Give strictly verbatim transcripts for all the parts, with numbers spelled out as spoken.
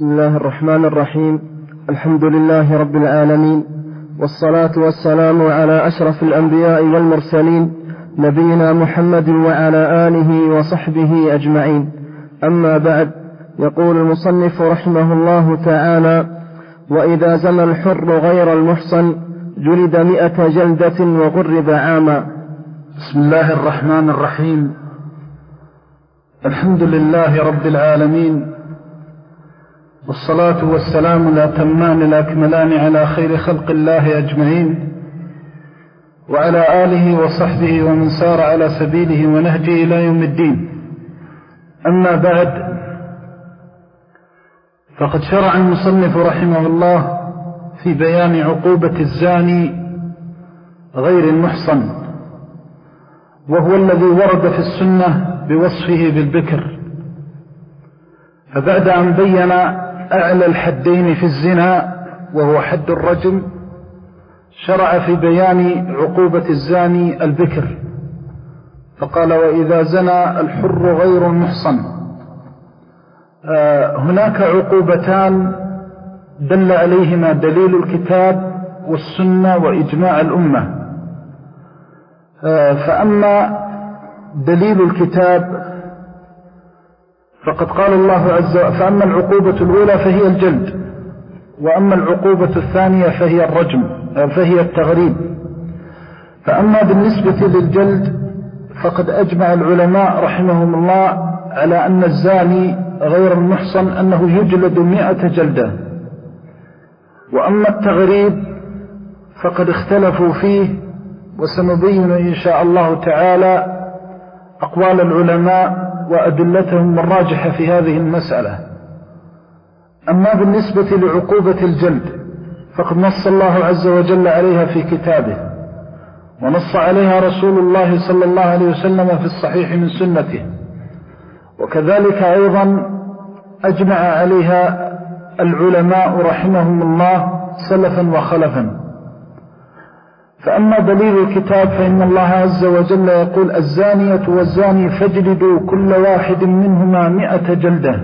بسم الله الرحمن الرحيم. الحمد لله رب العالمين، والصلاة والسلام على أشرف الأنبياء والمرسلين، نبينا محمد وعلى آله وصحبه أجمعين. أما بعد، يقول المصنف رحمه الله تعالى: وإذا زنى الحر غير المحصن جلد مئة جلدة وغرب عاما. بسم الله الرحمن الرحيم. الحمد لله رب العالمين، والصلاة والسلام الأتمان الأكملان على خير خلق الله أجمعين، وعلى آله وصحبه ومن سار على سبيله ونهجه إلى يوم الدين. أما بعد، فقد شرع المصنف رحمه الله في بيان عقوبة الزاني غير المحصن، وهو الذي ورد في السنة بوصفه بالبكر. فبعد أن بين أعلى الحدين في الزنا وهو حد الرجم، شرع في بيان عقوبة الزاني البكر، فقال: وإذا زنى الحر غير المحصن. آه هناك عقوبتان دل عليهما دليل الكتاب والسنة وإجماع الأمة. آه فأما دليل الكتاب فقد قال الله عز وجل: فأما العقوبة الأولى فهي الجلد، وأما العقوبة الثانية فهي الرجم، فهي التغريب. فأما بالنسبة للجلد فقد أجمع العلماء رحمهم الله على أن الزاني غير المحصن أنه يجلد مئة جلدة. وأما التغريب فقد اختلفوا فيه، وسنبين إن شاء الله تعالى أقوال العلماء وأدلتهم الراجحة في هذه المسألة. أما بالنسبة لعقوبة الجلد فقد نص الله عز وجل عليها في كتابه، ونص عليها رسول الله صلى الله عليه وسلم في الصحيح من سنته، وكذلك أيضا أجمع عليها العلماء رحمهم الله سلفا وخلفا. فأما دليل الكتاب فإن الله عز وجل يقول: الزانية والزاني فاجلدوا كل واحد منهما مئة جلدة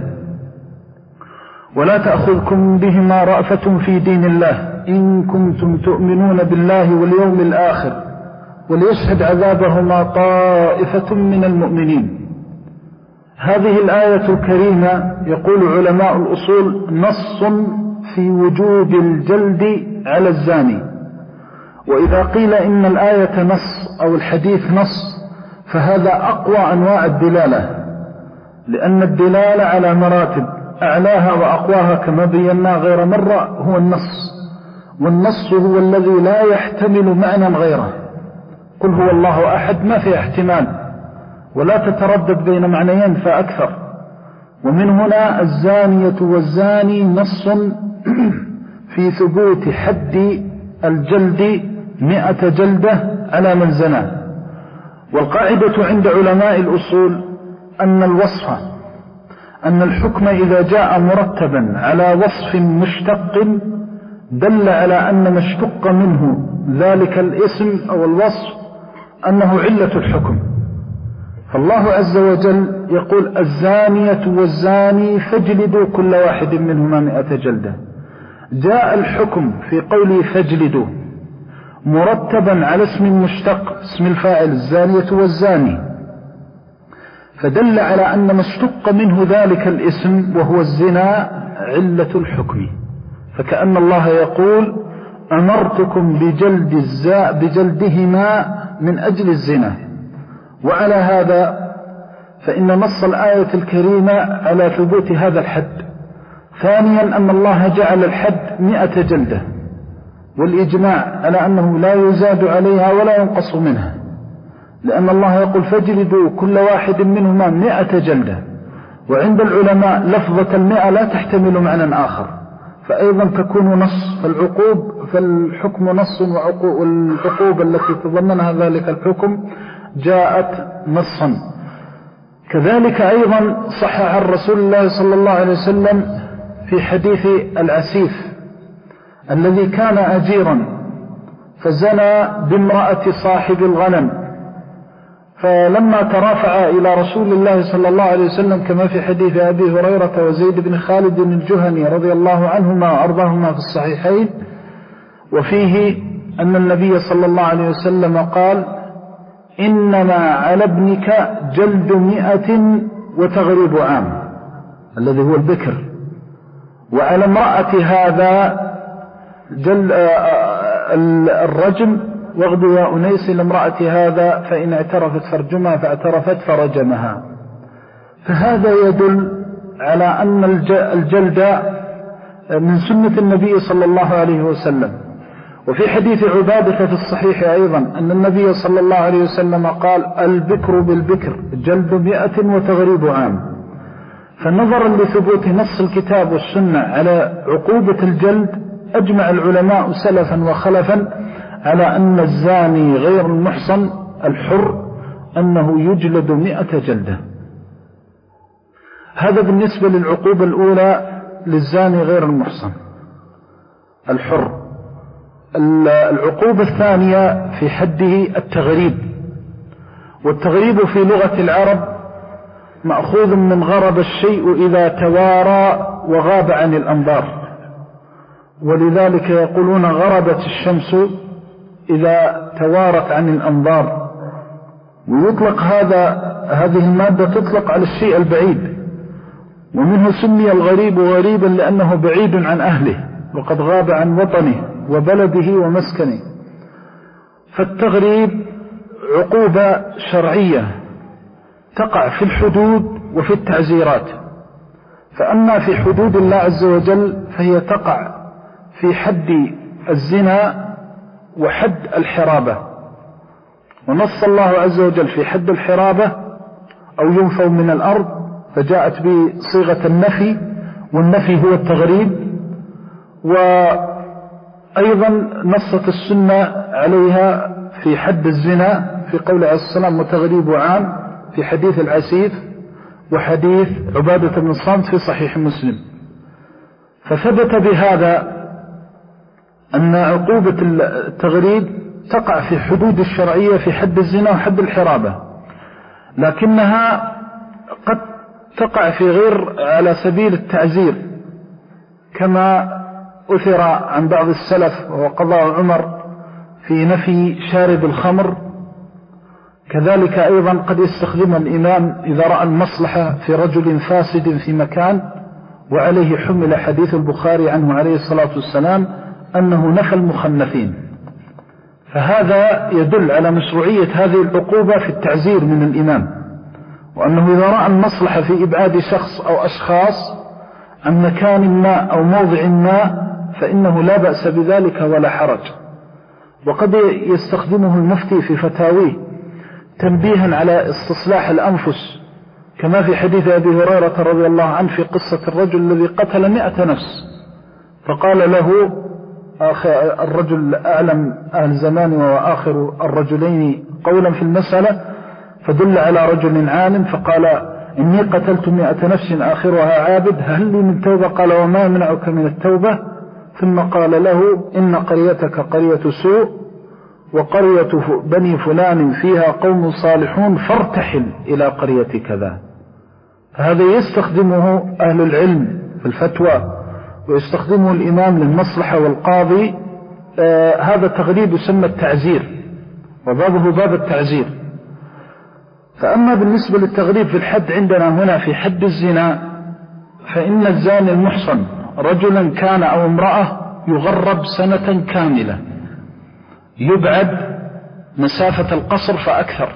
ولا تأخذكم بهما رأفة في دين الله إن كنتم تؤمنون بالله واليوم الآخر وليشهد عذابهما طائفة من المؤمنين. هذه الآية الكريمة يقول علماء الأصول نص في وجوب الجلد على الزاني. وإذا قيل إن الآية نص أو الحديث نص فهذا أقوى أنواع الدلالة، لأن الدلالة على مراتب، أعلاها وأقواها كما بينا غير مرة هو النص، والنص هو الذي لا يحتمل معنى غيره. قل هو الله أحد ما في احتمال، ولا تتردد بين معنيين فأكثر. ومن هنا الزانية والزاني نص في ثبوت حد الجلد مئة جلدة على من زنى. والقاعدة عند علماء الأصول أن الوصف أن الحكم إذا جاء مرتبا على وصف مشتق دل على أن ما اشتق منه ذلك الاسم أو الوصف أنه علة الحكم. فالله عز وجل يقول: الزانية والزاني فاجلدوا كل واحد منهما مئة جلدة. جاء الحكم في قوله فاجلدوا مرتبا على اسم مشتق، اسم الفاعل الزانية والزاني، فدل على أن ما اشتق منه ذلك الاسم وهو الزنا علة الحكم. فكأن الله يقول: أمرتكم بجلد الزاء بجلدهما من أجل الزنا. وعلى هذا فإن نص الآية الكريمة على ثبوت هذا الحد. ثانيا أن الله جعل الحد مئة جلدة، والإجماع على أنه لا يزاد عليها ولا ينقص منها، لأن الله يقول: فاجلدوا كل واحد منهما مئة جلدة. وعند العلماء لفظة المئة لا تحتمل معنى آخر، فأيضا تكون نص. فالعقوب فالحكم نص، والعقوبة التي تضمنها ذلك الحكم جاءت نصا. كذلك أيضا صح عن رسول الله صلى الله عليه وسلم في حديث العسيف الذي كان أجيرا فزنى بامرأة صاحب الغنم، فلما ترافع إلى رسول الله صلى الله عليه وسلم كما في حديث أبي هريرة وزيد بن خالد الجهني رضي الله عنهما وأرضاهما في الصحيحين، وفيه أن النبي صلى الله عليه وسلم قال: إنما على ابنك جلد مئة وتغريب عام، الذي هو البكر، وعلى امرأة هذا جل الرجم، واغد يا أنيس لامرأة هذا فإن اعترفت فرجمها، فاعترفت فرجمها. فهذا يدل على أن الجلد من سنة النبي صلى الله عليه وسلم. وفي حديث عبادة في الصحيح أيضا أن النبي صلى الله عليه وسلم قال: البكر بالبكر جلد مئة وتغريب عام. فنظرا لثبوت نص الكتاب والسنة على عقوبة الجلد، أجمع العلماء سلفا وخلفا على أن الزاني غير المحصن الحر أنه يجلد مئة جلدة. هذا بالنسبة للعقوبة الأولى للزاني غير المحصن الحر. العقوبة الثانية في حده التغريب، والتغريب في لغة العرب مأخوذ من غرب الشيء إذا توارى وغاب عن الأنظار، ولذلك يقولون غربت الشمس إذا توارت عن الأنظار. ويطلق هذا هذه المادة تطلق على الشيء البعيد، ومنه سمي الغريب غريبا لأنه بعيد عن أهله وقد غاب عن وطنه وبلده ومسكنه. فالتغريب عقوبة شرعية تقع في الحدود وفي التعزيرات. فأما في حدود الله عز وجل فهي تقع في حد الزنا وحد الحرابة. ونص الله عز وجل في حد الحرابة: أو ينفوا من الأرض، فجاءت بصيغة النفي، والنفي هو التغريب. وأيضا نصت السنة عليها في حد الزنا في قول عليه السلام: وتغريب عام، في حديث العسيف وحديث عبادة بن الصامت في صحيح مسلم. فثبت بهذا أن عقوبة التغريب تقع في حدود الشرعية في حد الزنا وحد الحرابة، لكنها قد تقع في غير على سبيل التعزير، كما أثر عن بعض السلف وهو قضاء عمر في نفي شارب الخمر. كذلك أيضا قد يستخدم الإمام إذا رأى المصلحة في رجل فاسد في مكان، وعليه حمل حديث البخاري عنه عليه الصلاة والسلام أنه نفى المخنثين. فهذا يدل على مشروعية هذه العقوبة في التعزير من الإمام، وأنه إذا رأى المصلحة في إبعاد شخص أو أشخاص عن مكان ما أو موضع ما فإنه لا بأس بذلك ولا حرج. وقد يستخدمه المفتي في فتاويه تنبيها على استصلاح الأنفس، كما في حديث أبي هريرة رضي الله عنه في قصة الرجل الذي قتل مئة نفس، فقال له الرجل أعلم أهل زمان وآخر الرجلين قولا في المسألة، فدل على رجل عالم فقال: إني قتلت مئة نفس آخرها عابد، هل لي من توبة؟ قال: وما يمنعك من التوبة؟ ثم قال له: إن قريتك قرية سوء، وقرية بني فلان فيها قوم صالحون، فارتحل إلى قرية كذا. فهذا يستخدمه أهل العلم في الفتوى، ويستخدمه الإمام للمصلحة والقاضي. آه هذا تغريب يسمى التعزير، وبابه باب التعزير. فأما بالنسبة للتغريب في الحد عندنا هنا في حد الزنا، فإن الزاني المحصن رجلا كان أو امرأة يغرب سنة كاملة، يبعد مسافة القصر فأكثر،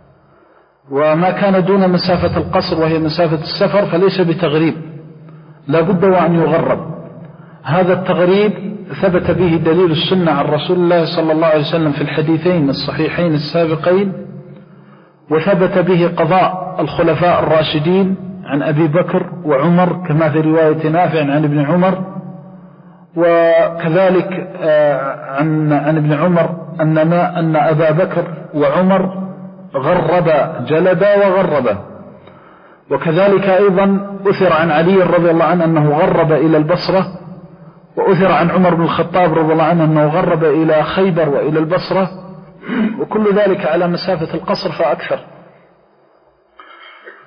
وما كان دون مسافة القصر وهي مسافة السفر فليس بتغريب، لا بد وأن يغرب. هذا التغريب ثبت به دليل السنة عن رسول الله صلى الله عليه وسلم في الحديثين الصحيحين السابقين، وثبت به قضاء الخلفاء الراشدين عن أبي بكر وعمر كما في رواية نافع عن ابن عمر، وكذلك عن عن ابن عمر أن ما أن أبا بكر وعمر غربا جلدا وغربا. وكذلك أيضا أثر عن علي رضي الله عنه أنه غرب إلى البصرة، وأثر عن عمر بن الخطاب رضي الله عنه أنه غرب إلى خيبر وإلى البصرة، وكل ذلك على مسافة القصر فأكثر.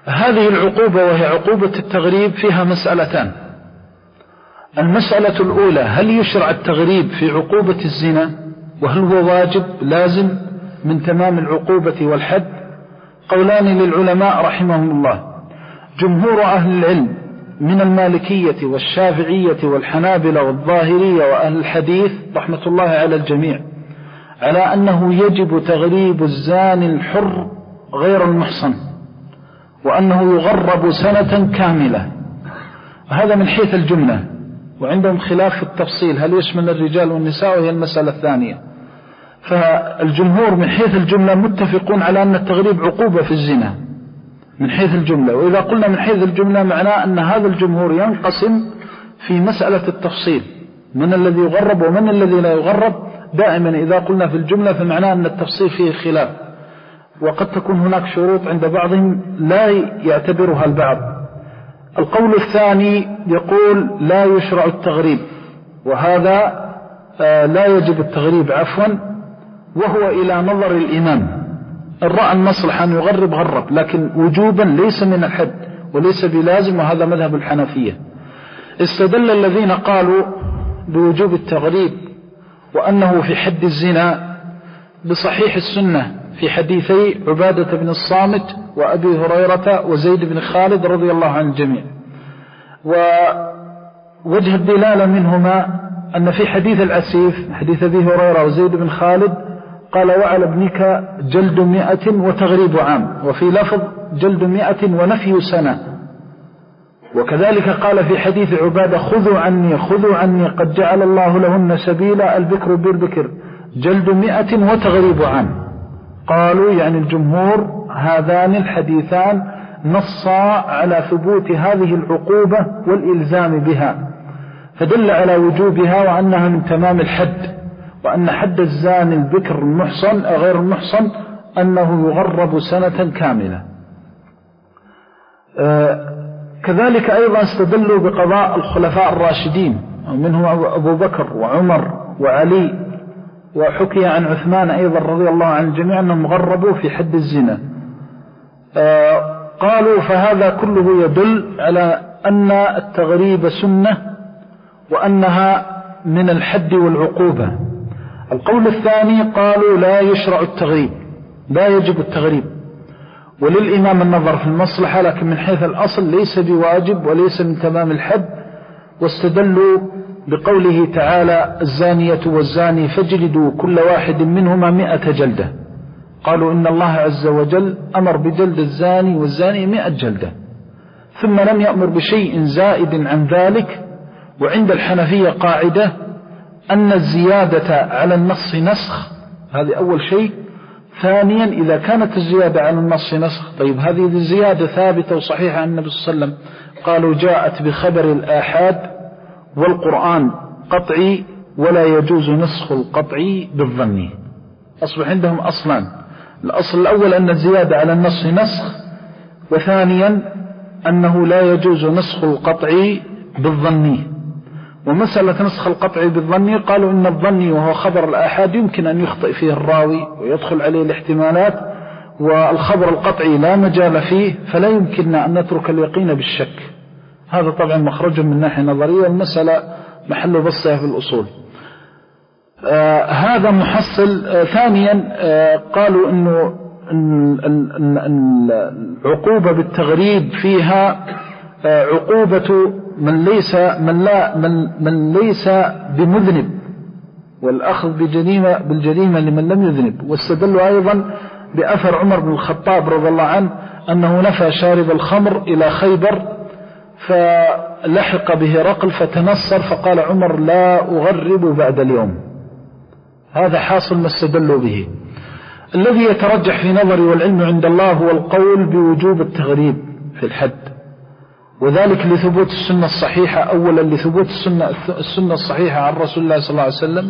هذه العقوبة وهي عقوبة التغريب فيها مسألتان. المسألة الأولى: هل يشرع التغريب في عقوبة الزنا؟ وهل هو واجب لازم من تمام العقوبة والحد؟ قولان للعلماء رحمهم الله. جمهور أهل العلم من المالكية والشافعية والحنابلة والظاهرية وأهل الحديث رحمة الله على الجميع على أنه يجب تغريب الزاني الحر غير المحصن، وأنه يغرب سنة كاملة. هذا من حيث الجملة، وعندهم خلاف في التفصيل هل يشمل الرجال والنساء، وهي المسألة الثانية. فالجمهور من حيث الجملة متفقون على أن التغريب عقوبة في الزنا من حيث الجملة. وإذا قلنا من حيث الجملة معناه أن هذا الجمهور ينقسم في مسألة التفصيل، من الذي يغرب ومن الذي لا يغرب. دائما إذا قلنا في الجملة فمعناه أن التفصيل فيه خلاف، وقد تكون هناك شروط عند بعضهم لا يعتبرها البعض. القول الثاني يقول لا يشرع التغريب، وهذا لا يجب التغريب عفوا، وهو إلى نظر الإمام. إن رأى المصلحة أن يغرب غرب، لكن وجوبا ليس من الحد وليس بلازم، وهذا مذهب الحنفية. استدل الذين قالوا بوجوب التغريب وأنه في حد الزنا بصحيح السنة في حديثي عبادة بن الصامت وأبي هريرة وزيد بن خالد رضي الله عن الجميع. ووجه الدلالة منهما أن في حديث العسيف حديث أبي هريرة وزيد بن خالد قال: وعلى ابنك جلد مئة وتغريب عام، وفي لفظ جلد مئة ونفي سنة. وكذلك قال في حديث عبادة: خذوا عني خذوا عني قد جعل الله لهن سبيلا، البكر بالبكر جلد مئة وتغريب عام. قالوا يعني الجمهور هذان الحديثان نصا على ثبوت هذه العقوبة والإلزام بها، فدل على وجوبها وأنها من تمام الحد، وأن حد الزاني البكر المحصن غير المحصن أنه يغرب سنة كاملة. آه كذلك أيضا استدلوا بقضاء الخلفاء الراشدين، منهم أبو بكر وعمر وعلي، وحكي عن عثمان أيضا رضي الله عن الجميع أنهم غربوا في حد الزنا. آه قالوا فهذا كله يدل على أن التغريب سنة وأنها من الحد والعقوبة. القول الثاني قالوا لا يشرع التغريب، لا يجب التغريب، وللإمام النظر في المصلحة، لكن من حيث الأصل ليس بواجب وليس من تمام الحد. واستدلوا بقوله تعالى: الزانية والزاني فاجلدوا كل واحد منهما مئة جلدة. قالوا إن الله عز وجل أمر بجلد الزاني والزاني مئة جلدة، ثم لم يأمر بشيء زائد عن ذلك. وعند الحنفية قاعدة أن الزيادة على النص نسخ، هذه أول شيء. ثانيا إذا كانت الزيادة على النص نسخ، طيب هذه الزيادة ثابتة وصحيحة عن النبي صلى الله عليه وسلم. قالوا جاءت بخبر الآحاد، والقرآن قطعي ولا يجوز نسخ القطعي بالظني. أصبح عندهم أصلان: الأصل الأول أن الزيادة على النص نسخ، وثانيا أنه لا يجوز نسخ القطعي بالظني. ومسألة نسخ القطعي بالظني قالوا إن الظني وهو خبر الآحاد يمكن أن يخطئ فيه الراوي ويدخل عليه الاحتمالات، والخبر القطعي لا مجال فيه، فلا يمكننا أن نترك اليقين بالشك. هذا طبعا مخرج من ناحية نظرية، والمسألة محل بسطها في الأصول. آه هذا محصل. آه ثانيا آه قالوا إنه العقوبة بالتغريب فيها آه عقوبة من ليس من لا من من ليس بمذنب، والأخذ بجريمة بالجريمة لمن لم يذنب. واستدلوا أيضا بأثر عمر بن الخطاب رضي الله عنه أنه نفى شارب الخمر إلى خيبر، فلحق به رقل فتنصر، فقال عمر: لا أغرب بعد اليوم. هذا حاصل ما استدلوا به. الذي يترجح في نظري والعلم عند الله هو القول بوجوب التغريب في الحد، وذلك لثبوت السنة الصحيحة. أولا لثبوت السنة, السنة الصحيحة عن رسول الله صلى الله عليه وسلم،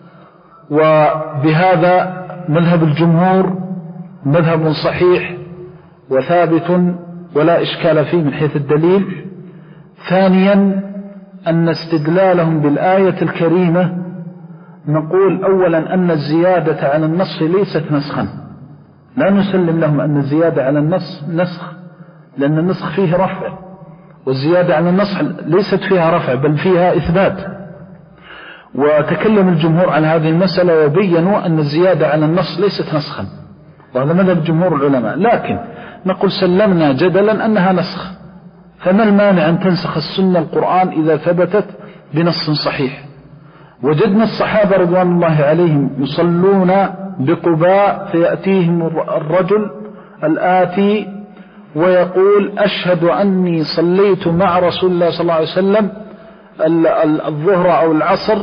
وبهذا مذهب الجمهور مذهب صحيح وثابت ولا إشكال فيه من حيث الدليل. ثانيا أن استدلالهم بالآية الكريمة، نقول أولا أن الزيادة على النص ليست نسخا، لا نسلم لهم أن الزيادة على النص نسخ، لأن النسخ فيه رفع، والزيادة على النسخ ليست فيها رفع بل فيها إثبات. وتكلم الجمهور عن هذه المسألة وبينوا أن الزيادة على النص ليست نسخا، وهذا مذهب جمهور العلماء. لكن نقول سلمنا جدلا أنها نسخ، فما المانع أن تنسخ السنة القرآن إذا ثبتت بنص صحيح؟ وجدنا الصحابة رضوان الله عليهم يصلون بقباء فيأتيهم الرجل الآتي ويقول أشهد أني صليت مع رسول الله صلى الله عليه وسلم الظهر أو العصر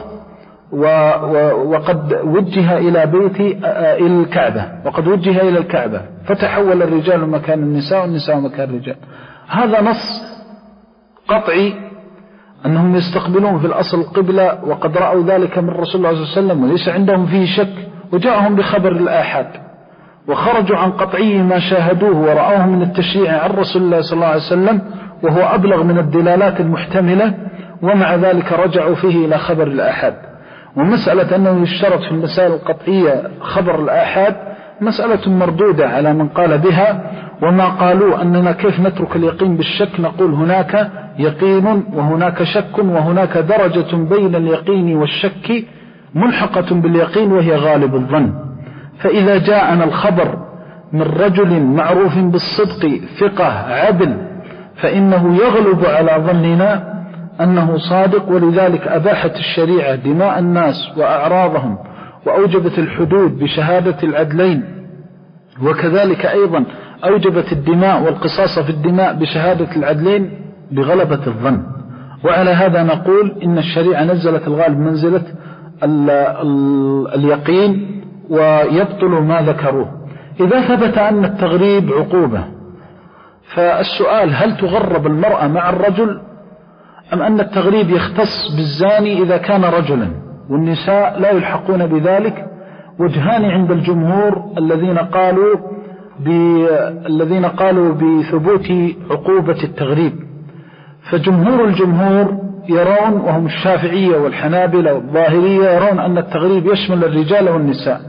وقد وجه إلى بيتي إلى الكعبة، وقد وجه إلى الكعبة، فتحول الرجال مكان النساء والنساء مكان الرجال. هذا نص قطعي أنهم يستقبلون في الأصل القبلة، وقد رأوا ذلك من رسول الله صلى الله عليه وسلم وليس عندهم فيه شك، وجاءهم بخبر الآحاد وخرجوا عن قطعي ما شاهدوه ورأوه من التشريع عن رسول الله صلى الله عليه وسلم، وهو أبلغ من الدلالات المحتملة، ومع ذلك رجعوا فيه إلى خبر الآحاد. ومسألة أنه يشترط في المسائل القطعية خبر الآحاد مسألة مردودة على من قال بها، وما قالوا أننا كيف نترك اليقين بالشك، نقول هناك يقين وهناك شك، وهناك درجة بين اليقين والشك ملحقة باليقين وهي غالب الظن. فإذا جاءنا الخبر من رجل معروف بالصدق ثقة عدل فإنه يغلب على ظننا أنه صادق، ولذلك أباحت الشريعة دماء الناس وأعراضهم وأوجبت الحدود بشهادة العدلين، وكذلك أيضا أوجبت الدماء والقصاص في الدماء بشهادة العدلين بغلبة الظن. وعلى هذا نقول إن الشريعة نزلت الغالب منزلة ال ال اليقين ويبطل ما ذكروه. إذا ثبت أن التغريب عقوبة، فالسؤال هل تغرب المرأة مع الرجل، أم أن التغريب يختص بالزاني إذا كان رجلا والنساء لا يلحقون بذلك؟ وجهان عند الجمهور الذين قالوا الذين قالوا بثبوت عقوبة التغريب. فجمهور الجمهور يرون، وهم الشافعية والحنابلة والظاهرية، يرون أن التغريب يشمل الرجال والنساء،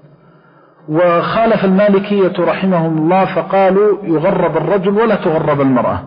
وخالف المالكية رحمهم الله فقالوا يغرب الرجل ولا تغرب المرأة.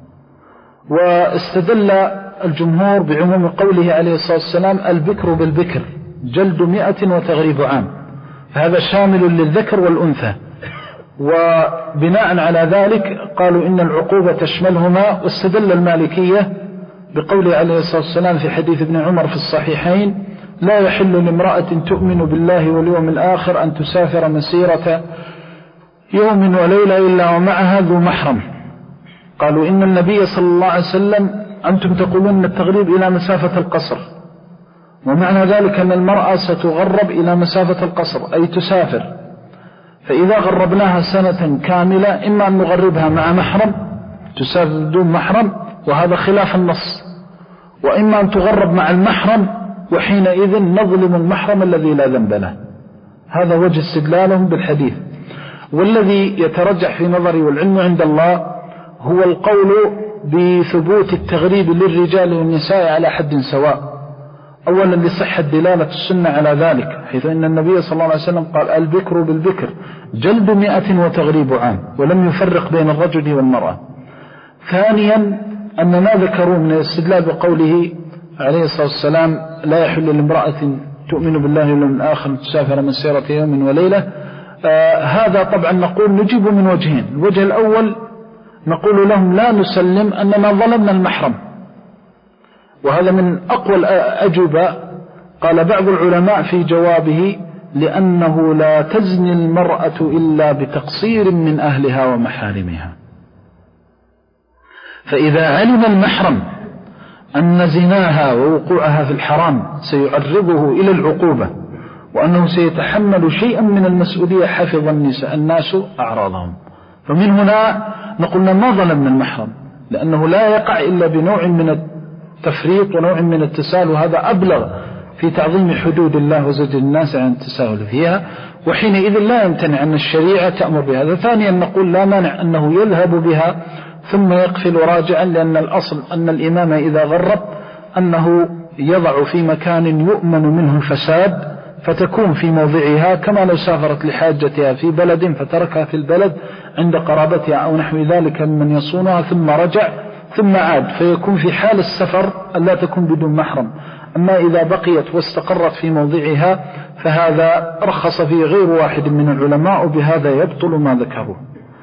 واستدل الجمهور بعموم قوله عليه الصلاة والسلام البكر بالبكر جلد مئة وتغريب عام، فهذا شامل للذكر والأنثى. وبناء على ذلك قالوا إن العقوبة تشملهما. واستدل المالكية بقوله عليه الصلاة والسلام في حديث ابن عمر في الصحيحين لا يحل لامرأة تؤمن بالله واليوم الآخر أن تسافر مسيرة يوم وليلة إلا ومعها ذو محرم. قالوا إن النبي صلى الله عليه وسلم أنتم تقولون التغريب إلى مسافة القصر، ومعنى ذلك أن المرأة ستغرب إلى مسافة القصر أي تسافر، فإذا غربناها سنة كاملة إما أن نغربها مع محرم تسافر دون محرم وهذا خلاف النص، وإما أن تغرب مع المحرم وحينئذ نظلم المحرم الذي لا ذنب له. هذا وجه استدلالهم بالحديث. والذي يترجح في نظري والعلم عند الله هو القول بثبوت التغريب للرجال والنساء على حد سواء، أولا لصحة دلالة السنة على ذلك، حيث أن النبي صلى الله عليه وسلم قال البكر بالبكر جلد مئة وتغريب عام، ولم يفرق بين الرجل والمرأة. ثانيا أن ما ذكروا من الاستدلال بقوله عليه الصلاة والسلام لا يحل لامرأة تؤمن بالله واليوم الآخر تسافر مسيرة يوم وليلة، آه هذا طبعا نقول نجيب من وجهين. الوجه الأول نقول لهم لا نسلم أننا ظلمنا المحرم، وهذا من أقوى الأجوبة. قال بعض العلماء في جوابه لأنه لا تزني المرأة إلا بتقصير من أهلها ومحارمها، فإذا علم المحرم أن زناها ووقوعها في الحرام سيعرضه إلى العقوبة وأنه سيتحمل شيئا من المسؤولية حفظ النساء الناس أعراضهم، فمن هنا نقولنا ما ظلمنا المحرم، لأنه لا يقع إلا بنوع من التفريط ونوع من التساهل، وهذا أبلغ في تعظيم حدود الله وزجر الناس عن التساهل فيها، وحينئذ لا يمتنع أن الشريعة تأمر بهذا. ثانيا نقول لا مانع أنه يذهب بها ثم يقفل راجعا، لأن الأصل أن الإمام إذا غرب أنه يضع في مكان يؤمن منه الفساد، فتكون في موضعها، كما لو سافرت لحاجتها في بلد فتركها في البلد عند قرابتها أو نحو ذلك من يصونها ثم رجع ثم عاد، فيكون في حال السفر ألا تكون بدون محرم. أما إذا بقيت واستقرت في موضعها فهذا رخص فيه غير واحد من العلماء، وبهذا يبطل ما ذكروه.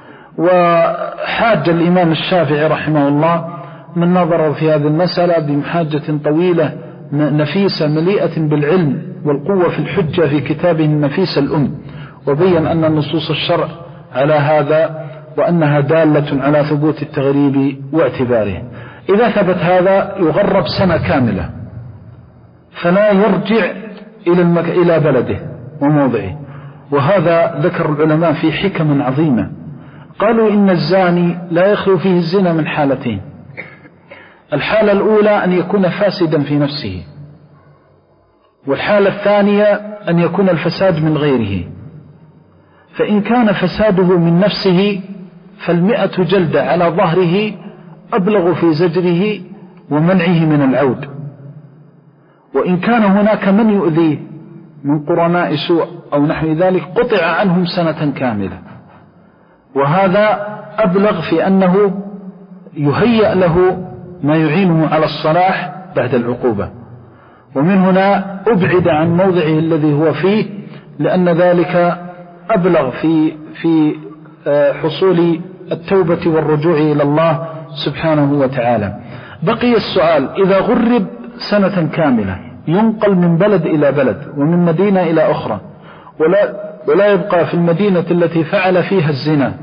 وحاج الإمام الشافعي رحمه الله من نظر في هذه المسألة بمحاجة طويلة نفيسة مليئة بالعلم والقوة في الحجة في كتابه النفيس الأم، وبين أن نصوص الشرع على هذا وأنها دالة على ثبوت التغريب واعتباره. إذا ثبت هذا يغرب سنة كاملة فلا يرجع إلى, المك... إلى بلده وموضعه. وهذا ذكر العلماء في حكم عظيمة، قالوا إن الزاني لا يخلو فيه الزنا من حالتين: الحالة الأولى أن يكون فاسدا في نفسه، والحالة الثانية أن يكون الفساد من غيره. فإن كان فساده من نفسه فالمئة جلدة على ظهره أبلغ في زجره ومنعه من العود. وإن كان هناك من يؤذيه من قرناء سوء أو نحو ذلك قطع عنهم سنة كاملة، وهذا أبلغ في أنه يهيأ له ما يعينه على الصلاح بعد العقوبة. ومن هنا أبعد عن موضعه الذي هو فيه، لأن ذلك أبلغ في في حصول التوبة والرجوع إلى الله سبحانه وتعالى. بقي السؤال: إذا غرب سنة كاملة ينقل من بلد إلى بلد ومن مدينة إلى أخرى ولا, ولا يبقى في المدينة التي فعل فيها الزنا،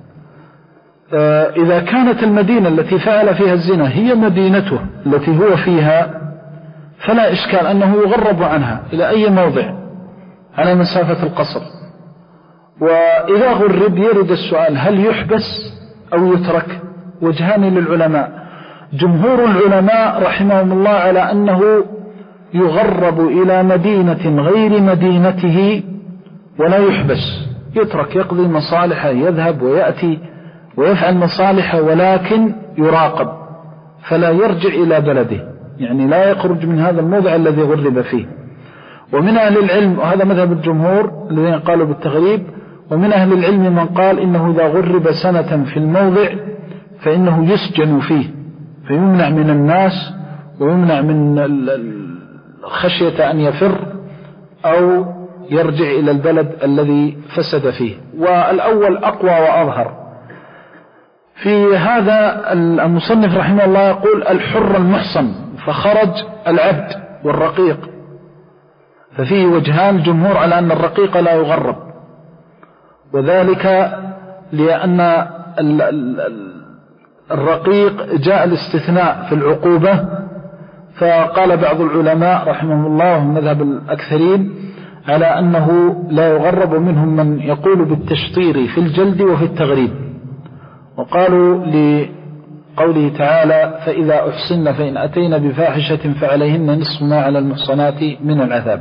إذا كانت المدينة التي فعل فيها الزنا هي مدينته التي هو فيها فلا إشكال أنه يغرب عنها إلى أي موضع على مسافة القصر. وإذا غرب يرد السؤال: هل يحبس أو يترك؟ وجهان للعلماء. جمهور العلماء رحمهم الله على أنه يغرب إلى مدينة غير مدينته ولا يحبس، يترك يقضي مصالحه، يذهب ويأتي ويفعل مصالحه، ولكن يراقب فلا يرجع إلى بلده، يعني لا يخرج من هذا الموضع الذي غرب فيه. ومن أهل العلم، وهذا مذهب الجمهور الذين قالوا بالتغريب، ومن أهل العلم من قال إنه إذا غرب سنة في الموضع فإنه يسجن فيه، فيمنع من الناس ويمنع من خشية أن يفر أو يرجع إلى البلد الذي فسد فيه. والأول أقوى وأظهر. في هذا المصنف رحمه الله يقول: الحر المحصن، فخرج العبد والرقيق، ففيه وجهان الجمهور على أن الرقيق لا يغرب، وذلك لأن الرقيق جاء الاستثناء في العقوبة، فقال بعض العلماء رحمه الله مذهب الأكثرين على أنه لا يغرب، منهم من يقول بالتشطير في الجلد وفي التغريب، وقالوا لقوله تعالى: فإذا أحسن فإن أتينا بفاحشة فعليهن نصف ما على المحصنات من العذاب.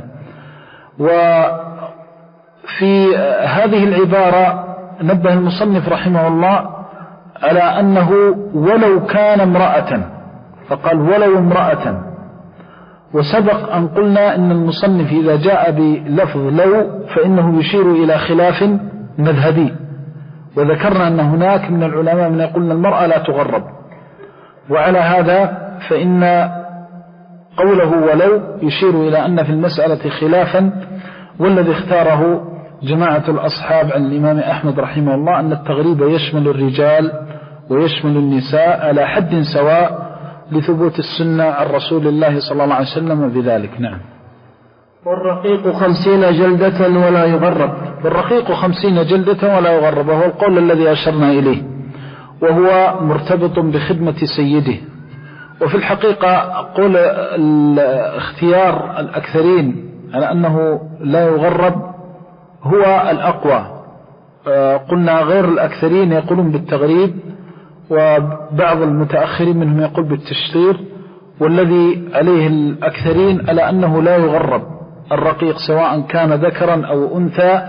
وفي هذه العبارة نبه المصنف رحمه الله على أنه ولو كان امرأة، فقال ولو امرأة. وسبق أن قلنا أن المصنف إذا جاء بلفظ لو فإنه يشير إلى خلاف مذهبي، وذكرنا أن هناك من العلماء من يقولون المرأة لا تغرب. وعلى هذا فإن قوله ولو يشير إلى أن في المسألة خلافا، والذي اختاره جماعة الأصحاب عن الإمام أحمد رحمه الله أن التغريب يشمل الرجال ويشمل النساء على حد سواء لثبوت السنة عن رسول الله صلى الله عليه وسلم بذلك. نعم. والرقيق خمسين جلدة ولا يغرب. والرقيق خمسين جلدة ولا يغرب، وهو القول الذي أشرنا إليه، وهو مرتبط بخدمة سيده. وفي الحقيقة قول الاختيار الأكثرين على أنه لا يغرب هو الأقوى. قلنا غير الأكثرين يقولون بالتغريب، وبعض المتأخرين منهم يقول بالتشطير، والذي عليه الأكثرين على أنه لا يغرب الرقيق سواء كان ذكرا أو أنثى.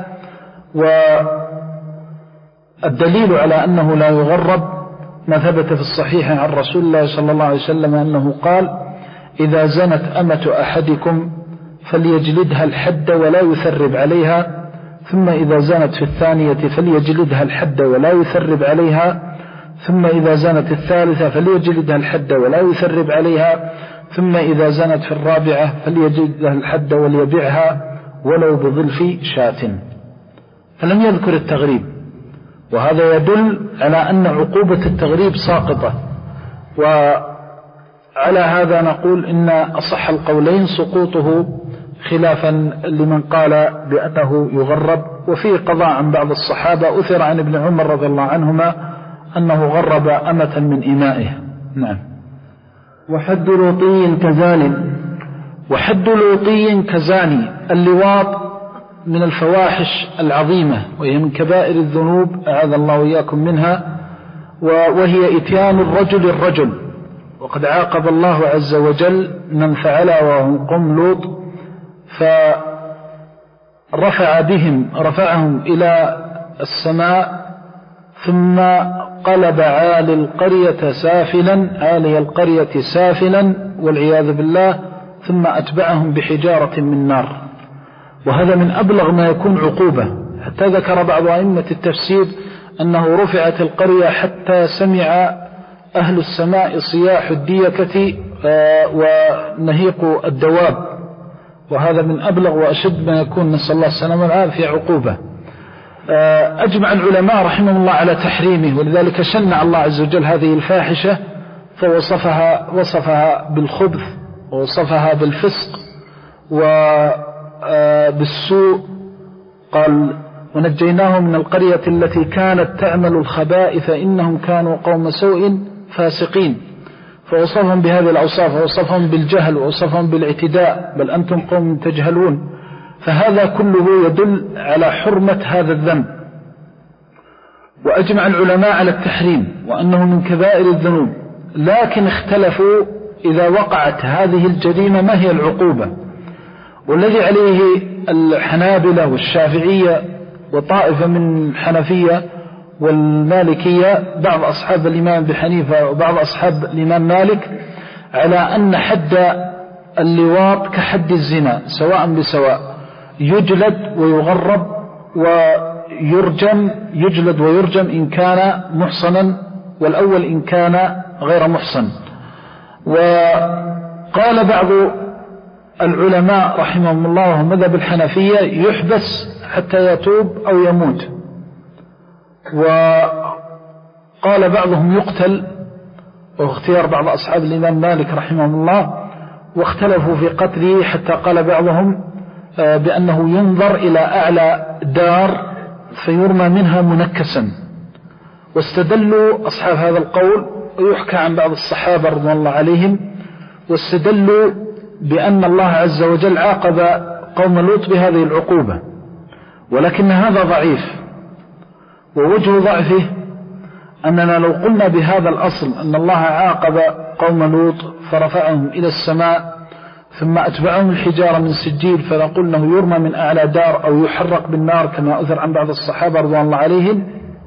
والدليل على أنه لا يغرب ما ثبت في الصحيح عن رسول الله صلى الله عليه وسلم أنه قال: إذا زنت أمة أحدكم فليجلدها الحد ولا يثرب عليها، ثم إذا زنت في الثانية فليجلدها الحد ولا يثرب عليها، ثم إذا زنت الثالثة فليجلدها الحد ولا يثرب عليها، ثم إذا زنت في الرابعة فليجلدها الحد وليبيعها ولو بظلف شاة. فلم يذكر التغريب، وهذا يدل على أن عقوبة التغريب ساقطة. وعلى هذا نقول إن أصح القولين سقوطه خلافا لمن قال بأنه يغرب. وفيه قضاء عن بعض الصحابة أثر عن ابن عمر رضي الله عنهما أنه غرب أمة من إمائه. نعم. وحد لوطي كزان. وحد لوطي كزاني. اللواط من الفواحش العظيمة، وهي من كبائر الذنوب أعاذ الله وإياكم منها، وهي إتيان الرجل الرجل. وقد عاقب الله عز وجل من فعلها وهم قوم لوط، فرفع بهم رفعهم إلى السماء، ثم قلب عالي القرية سافلا عالي القرية سافلا والعياذ بالله، ثم أتبعهم بحجارة من نار. وهذا من أبلغ ما يكون عقوبة، حتى ذكر بعض أئمة التفسير أنه رفعت القرية حتى سمع أهل السماء صياح الديكة ونهيق الدواب، وهذا من أبلغ وأشد ما يكون، نسأل الله السلامة والعافية، عقوبة. أجمع العلماء رحمه الله على تحريمه، ولذلك شنع الله عز وجل هذه الفاحشة فوصفها وصفها بالخبث، ووصفها بالفسق وبالسوء. قال ونجيناهم من القرية التي كانت تعمل الخبائث إنهم كانوا قوم سوء فاسقين، فوصفهم بهذه الأوصاف، ووصفهم بالجهل، ووصفهم بالاعتداء، بل أنتم قوم تجهلون. فهذا كله يدل على حرمة هذا الذنب. وأجمع العلماء على التحريم وأنه من كبائر الذنوب، لكن اختلفوا إذا وقعت هذه الجريمة ما هي العقوبة. والذي عليه الحنابلة والشافعية وطائفة من الحنفية والمالكية، بعض أصحاب الإمام بحنيفة وبعض أصحاب الإمام مالك، على أن حد اللواط كحد الزنا سواء بسواء، يجلد ويغرب ويرجم، يجلد ويرجم إن كان محصنا، والأول إن كان غير محصن. وقال بعض العلماء رحمهم الله وهم مذهب الحنفية يحبس حتى يتوب أو يموت، وقال بعضهم يقتل، واختيار بعض أصحاب الإمام مالك رحمهم الله، واختلفوا في قتله حتى قال بعضهم بأنه ينظر إلى أعلى دار فيرمى منها منكسا. واستدلوا أصحاب هذا القول، ويحكى عن بعض الصحابة رضي الله عليهم، واستدلوا بأن الله عز وجل عاقب قوم لوط بهذه العقوبة، ولكن هذا ضعيف. ووجه ضعفه أننا لو قلنا بهذا الأصل أن الله عاقب قوم لوط فرفعهم إلى السماء ثم أتبعهم الحجارة من سجيل، فنقول أنه يرمى من أعلى دار أو يحرق بالنار كما أثر عن بعض الصحابة رضي الله عليهم،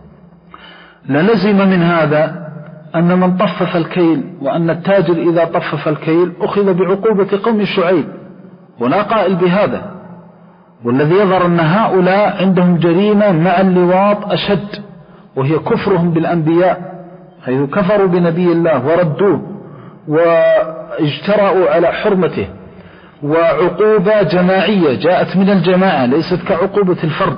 للزم من هذا أن من طفف الكيل، وأن التاجر إذا طفف الكيل أخذ بعقوبة قوم شعيب، ولا قائل بهذا. والذي يظهر أن هؤلاء عندهم جريمة مع اللواط أشد، وهي كفرهم بالأنبياء، حيث كفروا بنبي الله وردوه واجترأوا على حرمته، وعقوبة جماعية جاءت من الجماعة ليست كعقوبة الفرد.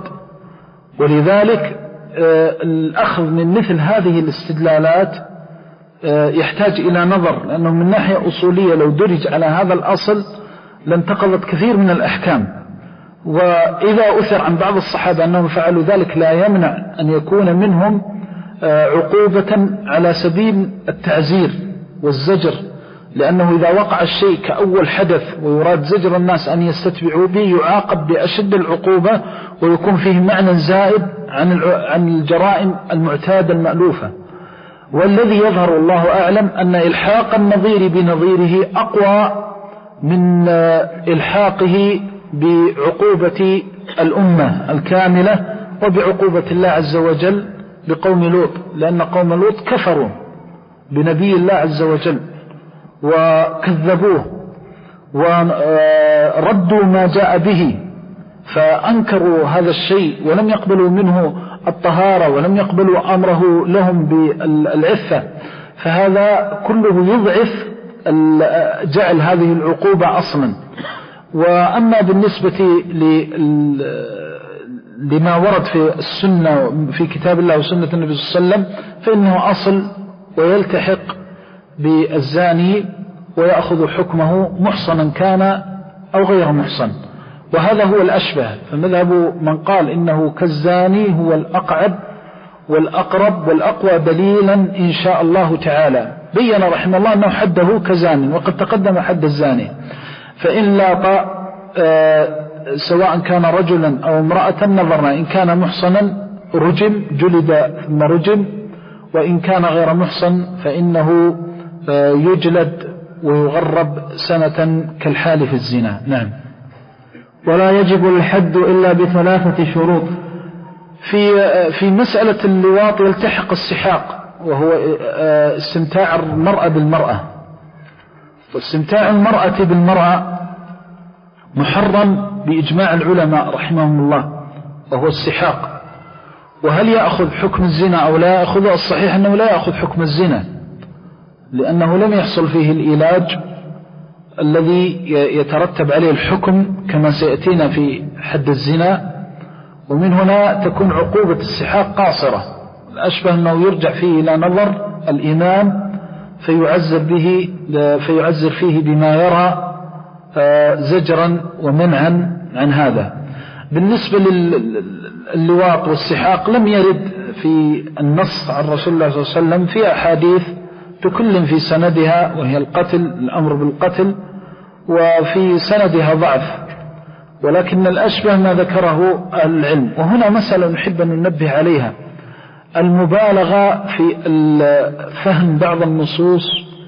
ولذلك الأخذ من مثل هذه الاستدلالات يحتاج إلى نظر، لأنه من ناحية أصولية لو درج على هذا الأصل لانتقضت كثير من الأحكام. وإذا أثر عن بعض الصحابة أنهم فعلوا ذلك لا يمنع أن يكون منهم عقوبة على سبيل التعزير والزجر، لأنه إذا وقع الشيء كأول حدث ويراد زجر الناس أن يستتبعوا به يعاقب بأشد العقوبة، ويكون فيه معنى زائد عن الجرائم المعتادة المألوفة. والذي يظهر الله أعلم أن إلحاق النظير بنظيره أقوى من إلحاقه بعقوبة الأمة الكاملة وبعقوبة الله عز وجل بقوم لوط، لأن قوم لوط كفروا بنبي الله عز وجل وكذبوه ردوا ما جاء به، فأنكروا هذا الشيء ولم يقبلوا منه الطهارة ولم يقبلوا أمره لهم بالعفة، فهذا كله يضعف جعل هذه العقوبة أصلا. وأما بالنسبة لما ورد في السنة في كتاب الله وسنة النبي صلى الله عليه وسلم فإنه أصل ويلتحق بالزاني ويأخذ حكمه محصنا كان أو غير محصن، وهذا هو الأشبه. فمذهب من قال إنه كالزاني هو الأقعد والأقرب والأقوى دليلا إن شاء الله تعالى. بيّن رحمه الله أنه حده كزاني، وقد تقدم حد الزاني، فإن لاقى سواء كان رجلا أو امرأة نظرنا، إن كان محصنا رجم جلد ثم رجم، وإن كان غير محصن فإنه يجلد ويغرب سنة كالحال في الزنا. نعم. ولا يجب الحد إلا بثلاثة شروط. في في مسألة اللواط يلتحق السحاق، وهو استمتاع المرأة بالمرأة، واستمتاع المرأة بالمرأة محرم بإجماع العلماء رحمهم الله، وهو السحاق. وهل يأخذ حكم الزنا أو لا يأخذ؟ الصحيح أنه لا يأخذ حكم الزنا، لأنه لم يحصل فيه العلاج الذي يترتب عليه الحكم كما سيأتينا في حد الزنا. ومن هنا تكون عقوبة السحاق قاصرة، الأشبه أنه يرجع فيه إلى نظر الإمام فيعزر به فيعزر فيه بما يرى زجرا ومنعا عن هذا. بالنسبة للواط والسحاق لم يرد في النص عن رسول الله صلى الله عليه وسلم في أحاديث تكلم في سندها، وهي القتل، الأمر بالقتل، وفي سندها ضعف، ولكن الأشبه ما ذكره العلم. وهنا مسألة نحب أن ننبه عليها، المبالغة في فهم بعض النصوص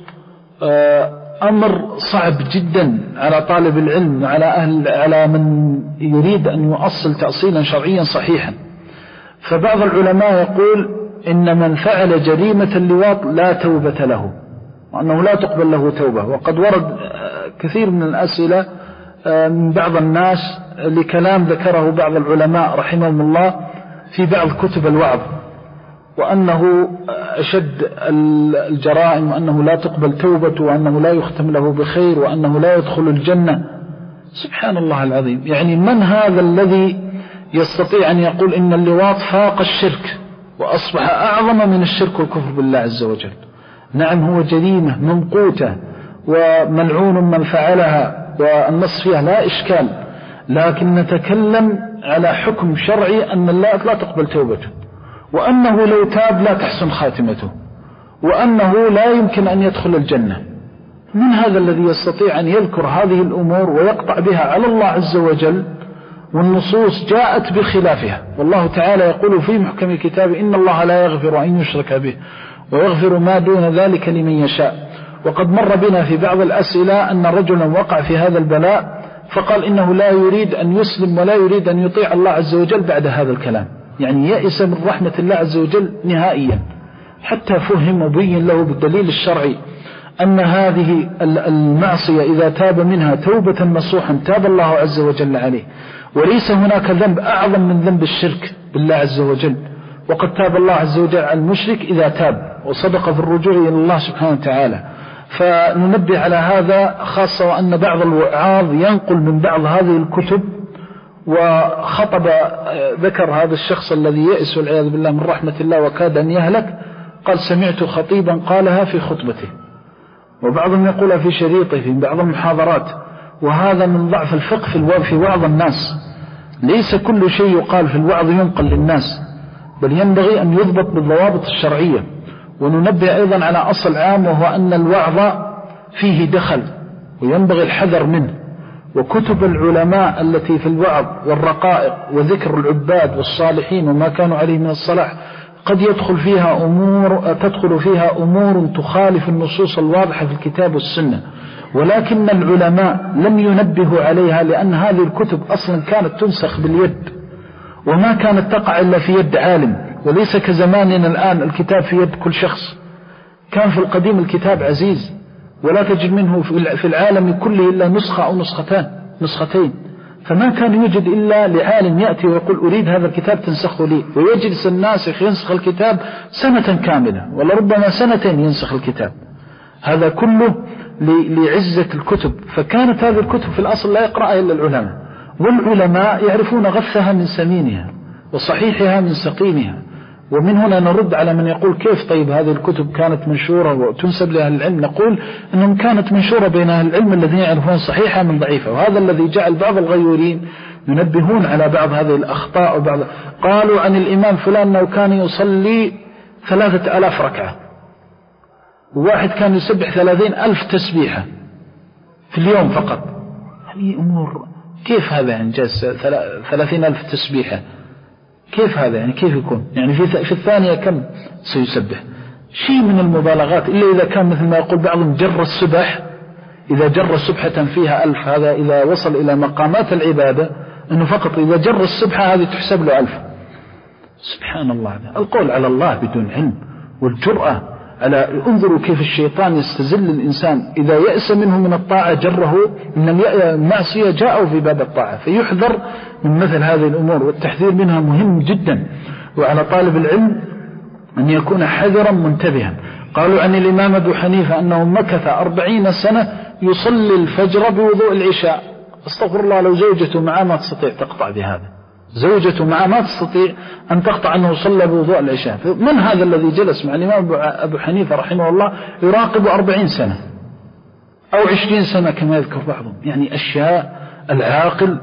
أمر صعب جدا على طالب العلم وعلى أهل على من يريد أن يؤصل تأصيلا شرعيا صحيحا. فبعض العلماء يقول إن من فعل جريمة اللواط لا توبة له، وأنه لا تقبل له توبة. وقد ورد كثير من الأسئلة من بعض الناس لكلام ذكره بعض العلماء رحمهم الله في بعض كتب الوعظ، وأنه أشد الجرائم، وأنه لا تقبل توبته، وأنه لا يختم له بخير، وأنه لا يدخل الجنة. سبحان الله العظيم، يعني من هذا الذي يستطيع أن يقول إن اللواط فاق الشرك وأصبح أعظم من الشرك والكفر بالله عز وجل؟ نعم، هو جريمة ممقوتة وملعون من فعلها، والنص فيها لا إشكال، لكن نتكلم على حكم شرعي أن اللواط لا تقبل توبته، وأنه لو تاب لا تحسن خاتمته، وأنه لا يمكن أن يدخل الجنة. من هذا الذي يستطيع أن يذكر هذه الأمور ويقطع بها على الله عز وجل، والنصوص جاءت بخلافها؟ والله تعالى يقول في محكم كتابه إن الله لا يغفر أن يشرك به ويغفر ما دون ذلك لمن يشاء. وقد مر بنا في بعض الأسئلة أن رجلا وقع في هذا البلاء فقال إنه لا يريد أن يسلم ولا يريد أن يطيع الله عز وجل بعد هذا الكلام، يعني يئس من رحمة الله عز وجل نهائيا، حتى فهم وبين له بالدليل الشرعي أن هذه المعصية إذا تاب منها توبة نصوحا تاب الله عز وجل عليه، وليس هناك ذنب أعظم من ذنب الشرك بالله عز وجل. وقد تاب الله عز وجل على المشرك إذا تاب وصدق في الرجوع إلى الله سبحانه وتعالى. فننبه على هذا، خاصة وأن بعض الوعاظ ينقل من بعض هذه الكتب. وخطب ذكر هذا الشخص الذي يئس والعياذ بالله من رحمة الله وكاد أن يهلك، قال سمعت خطيبا قالها في خطبته، وبعضهم يقولها في شريطه في بعض المحاضرات. وهذا من ضعف الفقه في وعظ الناس، ليس كل شيء يقال في الوعظ ينقل للناس، بل ينبغي أن يضبط بالضوابط الشرعية. وننبه أيضا على أصل عام، وهو أن الوعظ فيه دخل وينبغي الحذر منه. وكتب العلماء التي في الوعظ والرقائق وذكر العباد والصالحين وما كانوا عليه من الصلاح قد يدخل فيها أمور تدخل فيها أمور تخالف النصوص الواضحة في الكتاب والسنة، ولكن العلماء لم ينبهوا عليها، لأن هذه الكتب أصلا كانت تنسخ باليد وما كانت تقع إلا في يد عالم، وليس كزماننا الآن الكتاب في يد كل شخص. كان في القديم الكتاب عزيز، ولا تجد منه في العالم كله إلا نسخة أو نسختان، نسختين، فما كان يوجد إلا لعالم يأتي ويقول أريد هذا الكتاب تنسخه لي، ويجلس الناسخ ينسخ الكتاب سنة كاملة ولا ربما سنتين ينسخ الكتاب. هذا كله لعزة الكتب. فكانت هذه الكتب في الأصل لا يقرأها إلا العلماء، والعلماء يعرفون غثها من سمينها وصحيحها من سقيمها. ومن هنا نرد على من يقول كيف طيب هذه الكتب كانت منشورة وتنسب لأهل العلم؟ نقول أنهم كانت منشورة بين أهل العلم الذين يعرفون صحيحة من ضعيفة، وهذا الذي جعل بعض الغيورين ينبهون على بعض هذه الأخطاء. وبعض قالوا عن الإمام فلان أنه كان يصلي ثلاثة ألاف ركعة، وواحد كان يسبح ثلاثين ألف تسبيحة في اليوم فقط. يعني أمور كيف هذا يعني جاز ثلاثين ألف تسبيحة؟ كيف هذا يعني كيف يكون يعني في في الثانية كم سيسبح؟ شيء من المبالغات، إلا إذا كان مثل ما يقول بعضهم جر السبح، إذا جر سبحة فيها ألف، هذا إذا وصل إلى مقامات العبادة أنه فقط إذا جر السبحة هذه تحسب له ألف. سبحان الله، القول على الله بدون علم والجرأة على. انظروا كيف الشيطان يستزل الإنسان إذا يأس منه من الطاعة جره من المعصية جاءوا في باب الطاعة. فيحذر من مثل هذه الأمور، والتحذير منها مهم جدا، وعلى طالب العلم أن يكون حذرا منتبها. قالوا عن الإمام أبو حنيفة أنه مكث أربعين سنة يصلي الفجر بوضوء العشاء. استغفر الله، لو زوجته معه ما تستطيع تقطع بهذا، زوجته معه ما تستطيع أن تقطع أنه صلى بوضوء العشاء. من هذا الذي جلس مع الإمام أبو حنيفة رحمه الله يراقب أربعين سنة أو عشرين سنة كما يذكر بعضهم؟ يعني أشياء العاقل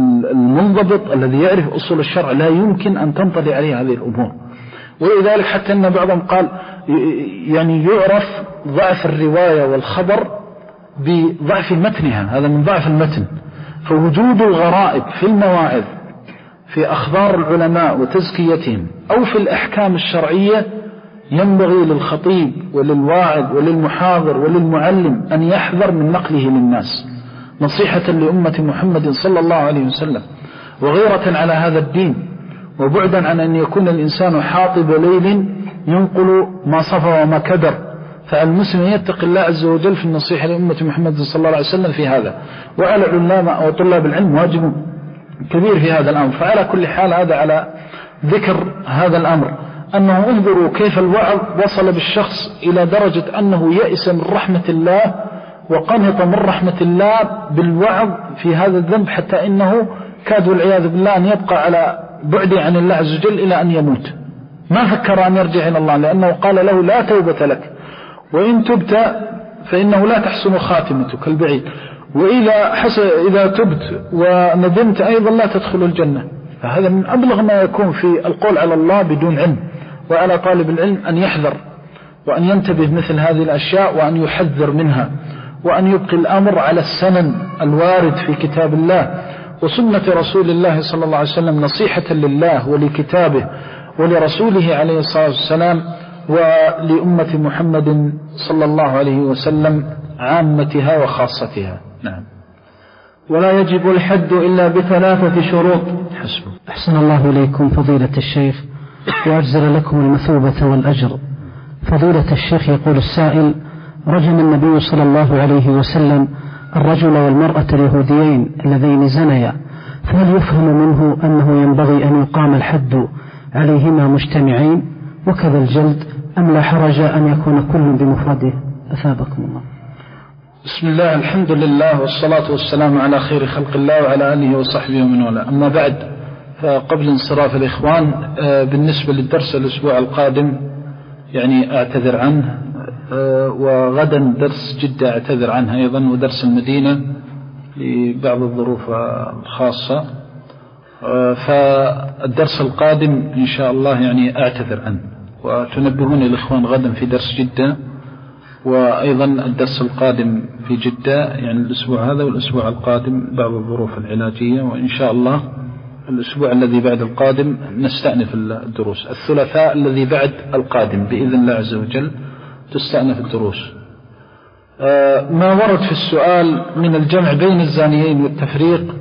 المنضبط الذي يعرف أصول الشرع لا يمكن أن تنطلي عليه هذه الأمور. ولذلك حتى أن بعضهم قال يعني يعرف ضعف الرواية والخبر بضعف متنها، هذا من ضعف المتن. فوجود الغرائب في المواعظ في أخبار العلماء وتزكيتهم أو في الأحكام الشرعية ينبغي للخطيب وللواعظ وللمحاضر وللمعلم أن يحذر من نقله للناس، نصيحة لأمة محمد صلى الله عليه وسلم، وغيرة على هذا الدين، وبعدا عن أن يكون الإنسان حاطب ليل ينقل ما صفى وما كدر. فالمسلم يتقي الله عز وجل في النصيحة لأمة محمد صلى الله عليه وسلم في هذا، وعلى العلماء وطلاب العلم واجب كبير في هذا الأمر. فعلى كل حال هذا على ذكر هذا الأمر، أنه انظروا كيف الوعظ وصل بالشخص إلى درجة أنه يئس من رحمة الله وقنط من رحمة الله بالوعظ في هذا الذنب، حتى إنه كاد والعياذ بالله أن يبقى على بعد عن الله عز وجل إلى أن يموت. ما فكر أن يرجع إلى الله، لأنه قال له لا توبة لك، وإن تبت فإنه لا تحسن خاتمتك البعيد، وإذا حس إذا تبت وندمت أيضا لا تدخل الجنة. فهذا من أبلغ ما يكون في القول على الله بدون علم. وعلى طالب العلم أن يحذر وأن ينتبه مثل هذه الأشياء وأن يحذر منها، وأن يبقي الأمر على السنن الوارد في كتاب الله وسنة رسول الله صلى الله عليه وسلم، نصيحة لله ولكتابه ولرسوله عليه الصلاة والسلام ولأمة محمد صلى الله عليه وسلم عامتها وخاصتها. نعم. ولا يجب الحد إلا بثلاثة شروط. حسبه. أحسن الله إليكم فضيلة الشيخ وأجزل لكم المثوبة والأجر. فضيلة الشيخ يقول السائل: رجم النبي صلى الله عليه وسلم الرجل والمرأة اليهوديين اللذين زنيا، فهل يفهم منه أنه ينبغي أن يقام الحد عليهما مجتمعين وكذا الجلد، أم لا حرج أن يكون كل بمفرده؟ أثابكم الله. بسم الله، الحمد لله والصلاة والسلام على خير خلق الله وعلى آله وصحبه ومن والاه. أما بعد، فقبل انصراف الإخوان بالنسبة للدرس الأسبوع القادم يعني أعتذر عنه، وغدا درس جدة أعتذر عنه أيضا، ودرس المدينة لبعض الظروف الخاصة. فالدرس القادم إن شاء الله يعني أعتذر عنه، وتنبهون الإخوان غدا في درس جدة، وأيضا الدرس القادم في جدة يعني الأسبوع هذا والأسبوع القادم بعض الظروف العلاجية. وإن شاء الله الأسبوع الذي بعد القادم نستأنف الدروس. الثلاثاء الذي بعد القادم بإذن الله عز وجل تستأنف الدروس. ما ورد في السؤال من الجمع بين الزانيين والتفريق،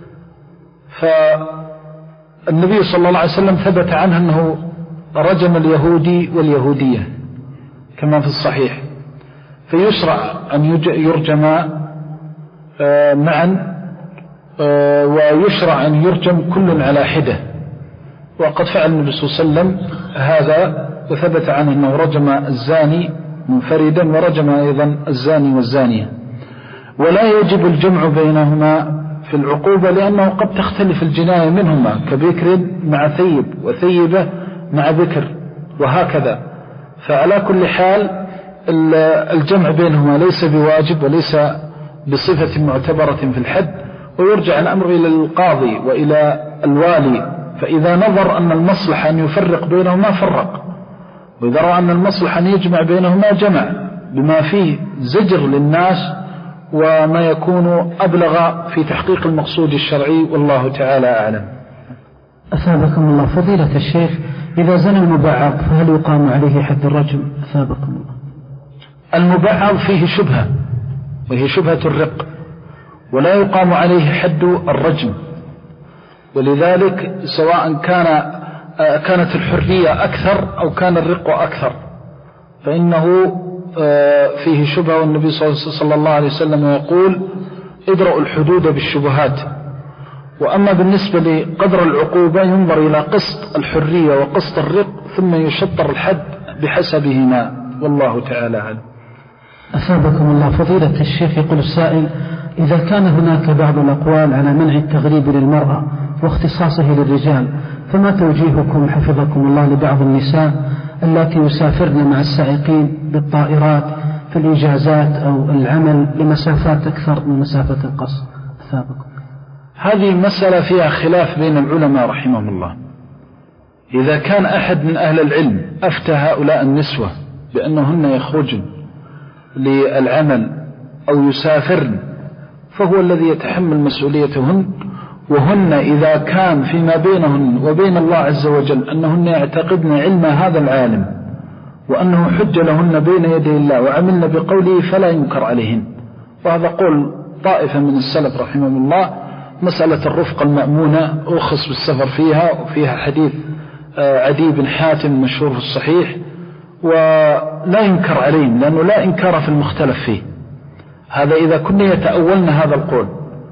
فالنبي صلى الله عليه وسلم ثبت عنه أنه رجم اليهودي واليهودية كما في الصحيح، فيشرع أن يرجما معا ويشرع أن يرجم كل على حدة، وقد فعل النبي صلى الله عليه وسلم هذا وثبت عنه أنه رجم الزاني منفردا ورجم أيضا الزاني والزانية. ولا يجب الجمع بينهما في العقوبة لأنه قد تختلف الجناية منهما، كبكر مع ثيب وثيبة مع بكر وهكذا. فعلى كل حال الجمع بينهما ليس بواجب وليس بصفة معتبرة في الحد، ويرجع الأمر إلى القاضي وإلى الوالي، فإذا نظر أن المصلحة أن يفرق بينهما فرق، وإذا رأى أن المصلحة أن يجمع بينهما جمع، بما فيه زجر للناس وما يكون أبلغ في تحقيق المقصود الشرعي، والله تعالى أعلم. أثابكم الله. فضيلة الشيخ، إذا زنى المبعض فهل يقام عليه حد الرجم؟ أثابكم الله. المبعض فيه شبهة، وهي شبهة الرق، ولا يقام عليه حد الرجم، ولذلك سواء كان كانت الحرية أكثر أو كان الرق أكثر فإنه فيه شبهة، والنبي صلى الله عليه وسلم يقول ادرأوا الحدود بالشبهات. وأما بالنسبة لقدر العقوبة ينظر إلى قسط الحرية وقسط الرق ثم يشطر الحد بحسبهما، والله تعالى أعلم. أثابكم الله. فضيلة الشيخ، يقول السائل: إذا كان هناك بعض الأقوال على منع التغريب للمرأة واختصاصه للرجال، فما توجيهكم حفظكم الله لبعض النساء التي يسافرن مع السائقين بالطائرات في الإجازات أو العمل لمسافات أكثر من مسافة القصر؟ أثابكم. هذه المسألة فيها خلاف بين العلماء رحمهم الله. إذا كان أحد من أهل العلم أفتى هؤلاء النسوة بأنهن يخرجن للعمل أو يسافرن فهو الذي يتحمل مسؤوليتهن، وهن إذا كان فيما بينهن وبين الله عز وجل أنهن يعتقدن علم هذا العالم وأنه حج لهن بين يدي الله وعملن بقوله فلا ينكر عليهن. وهذا قول طائفة من السلف رحمهم الله. مسألة الرفقة المأمونة أخص بالسفر فيها، وفيها حديث عدي بن حاتم مشهور في الصحيح، ولا ينكر عليهم لأنه لا إنكار في المختلف فيه. هذا إذا كنا يتأولن هذا القول.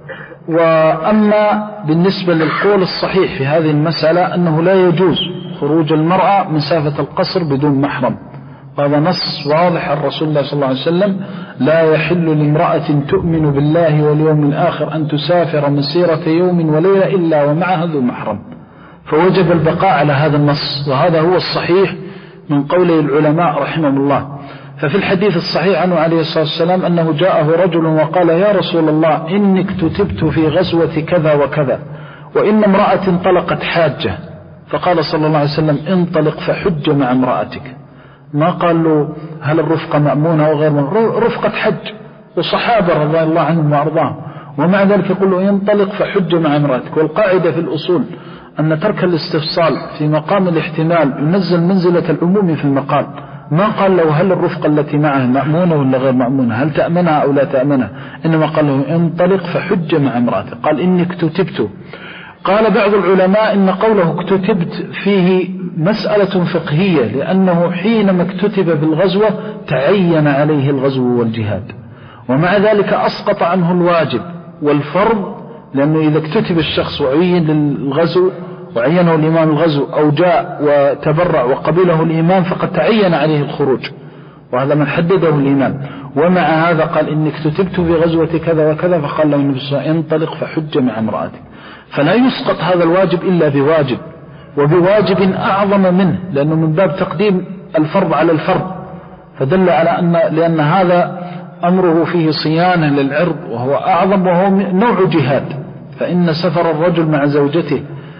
وأما بالنسبة للقول الصحيح في هذه المسألة أنه لا يجوز خروج المرأة مسافة القصر بدون محرم، وهذا نص واضح عن رسول الله صلى الله عليه وسلم: لا يحل لامرأة تؤمن بالله واليوم الآخر أن تسافر مسيرة يوم وليلة إلا ومعها ذو محرم. فوجب البقاء على هذا النص، وهذا هو الصحيح من قوله العلماء رحمهم الله. ففي الحديث الصحيح عنه عليه الصلاة والسلام أنه جاءه رجل وقال: يا رسول الله، إني اكتتبت في غزوة كذا وكذا، وإن امرأة انطلقت حاجة. فقال صلى الله عليه وسلم: انطلق فحج مع امرأتك. ما قال له هل الرفقة مأمونة أو غير مأمونة، رفقة حج وصحابة رضي الله عنهم وأرضاهم، ومع ذلك يقول له: انطلق فحج مع امرأتك. والقاعدة في الأصول أن ترك الاستفصال في مقام الاحتمال ينزل منزلة العموم في المقال. ما قال له هل الرفقة التي معه مأمونة ولا غير مأمونة، هل تأمنها أو لا تأمنها، إنما قال له: انطلق فحج مع امرأتك. قال: إني اكتتبت. قال بعض العلماء إن قوله اكتتبت فيه مسألة فقهية، لأنه حينما اكتتب بالغزوة تعين عليه الغزو والجهاد، ومع ذلك أسقط عنه الواجب والفرض، لأنه إذا اكتتب الشخص وعين للغزو وعينه الإمام الغزو أو جاء وتبرع وقبله الإمام فقد تعين عليه الخروج، وهذا من حدده الإمام. ومع هذا قال: إني اكتتبت في غزوة كذا وكذا، فقال له النبي صلى الله عليه وسلم: انطلق فحج مع امرأتك. فلا يسقط هذا الواجب إلا بواجب، وبواجب أعظم منه، لأنه من باب تقديم الفرض على الفرض، فدل على أن لأن هذا أمره فيه صيانة للعرض وهو أعظم، وهو نوع جهاد. فإن سفر الرجل مع زوجته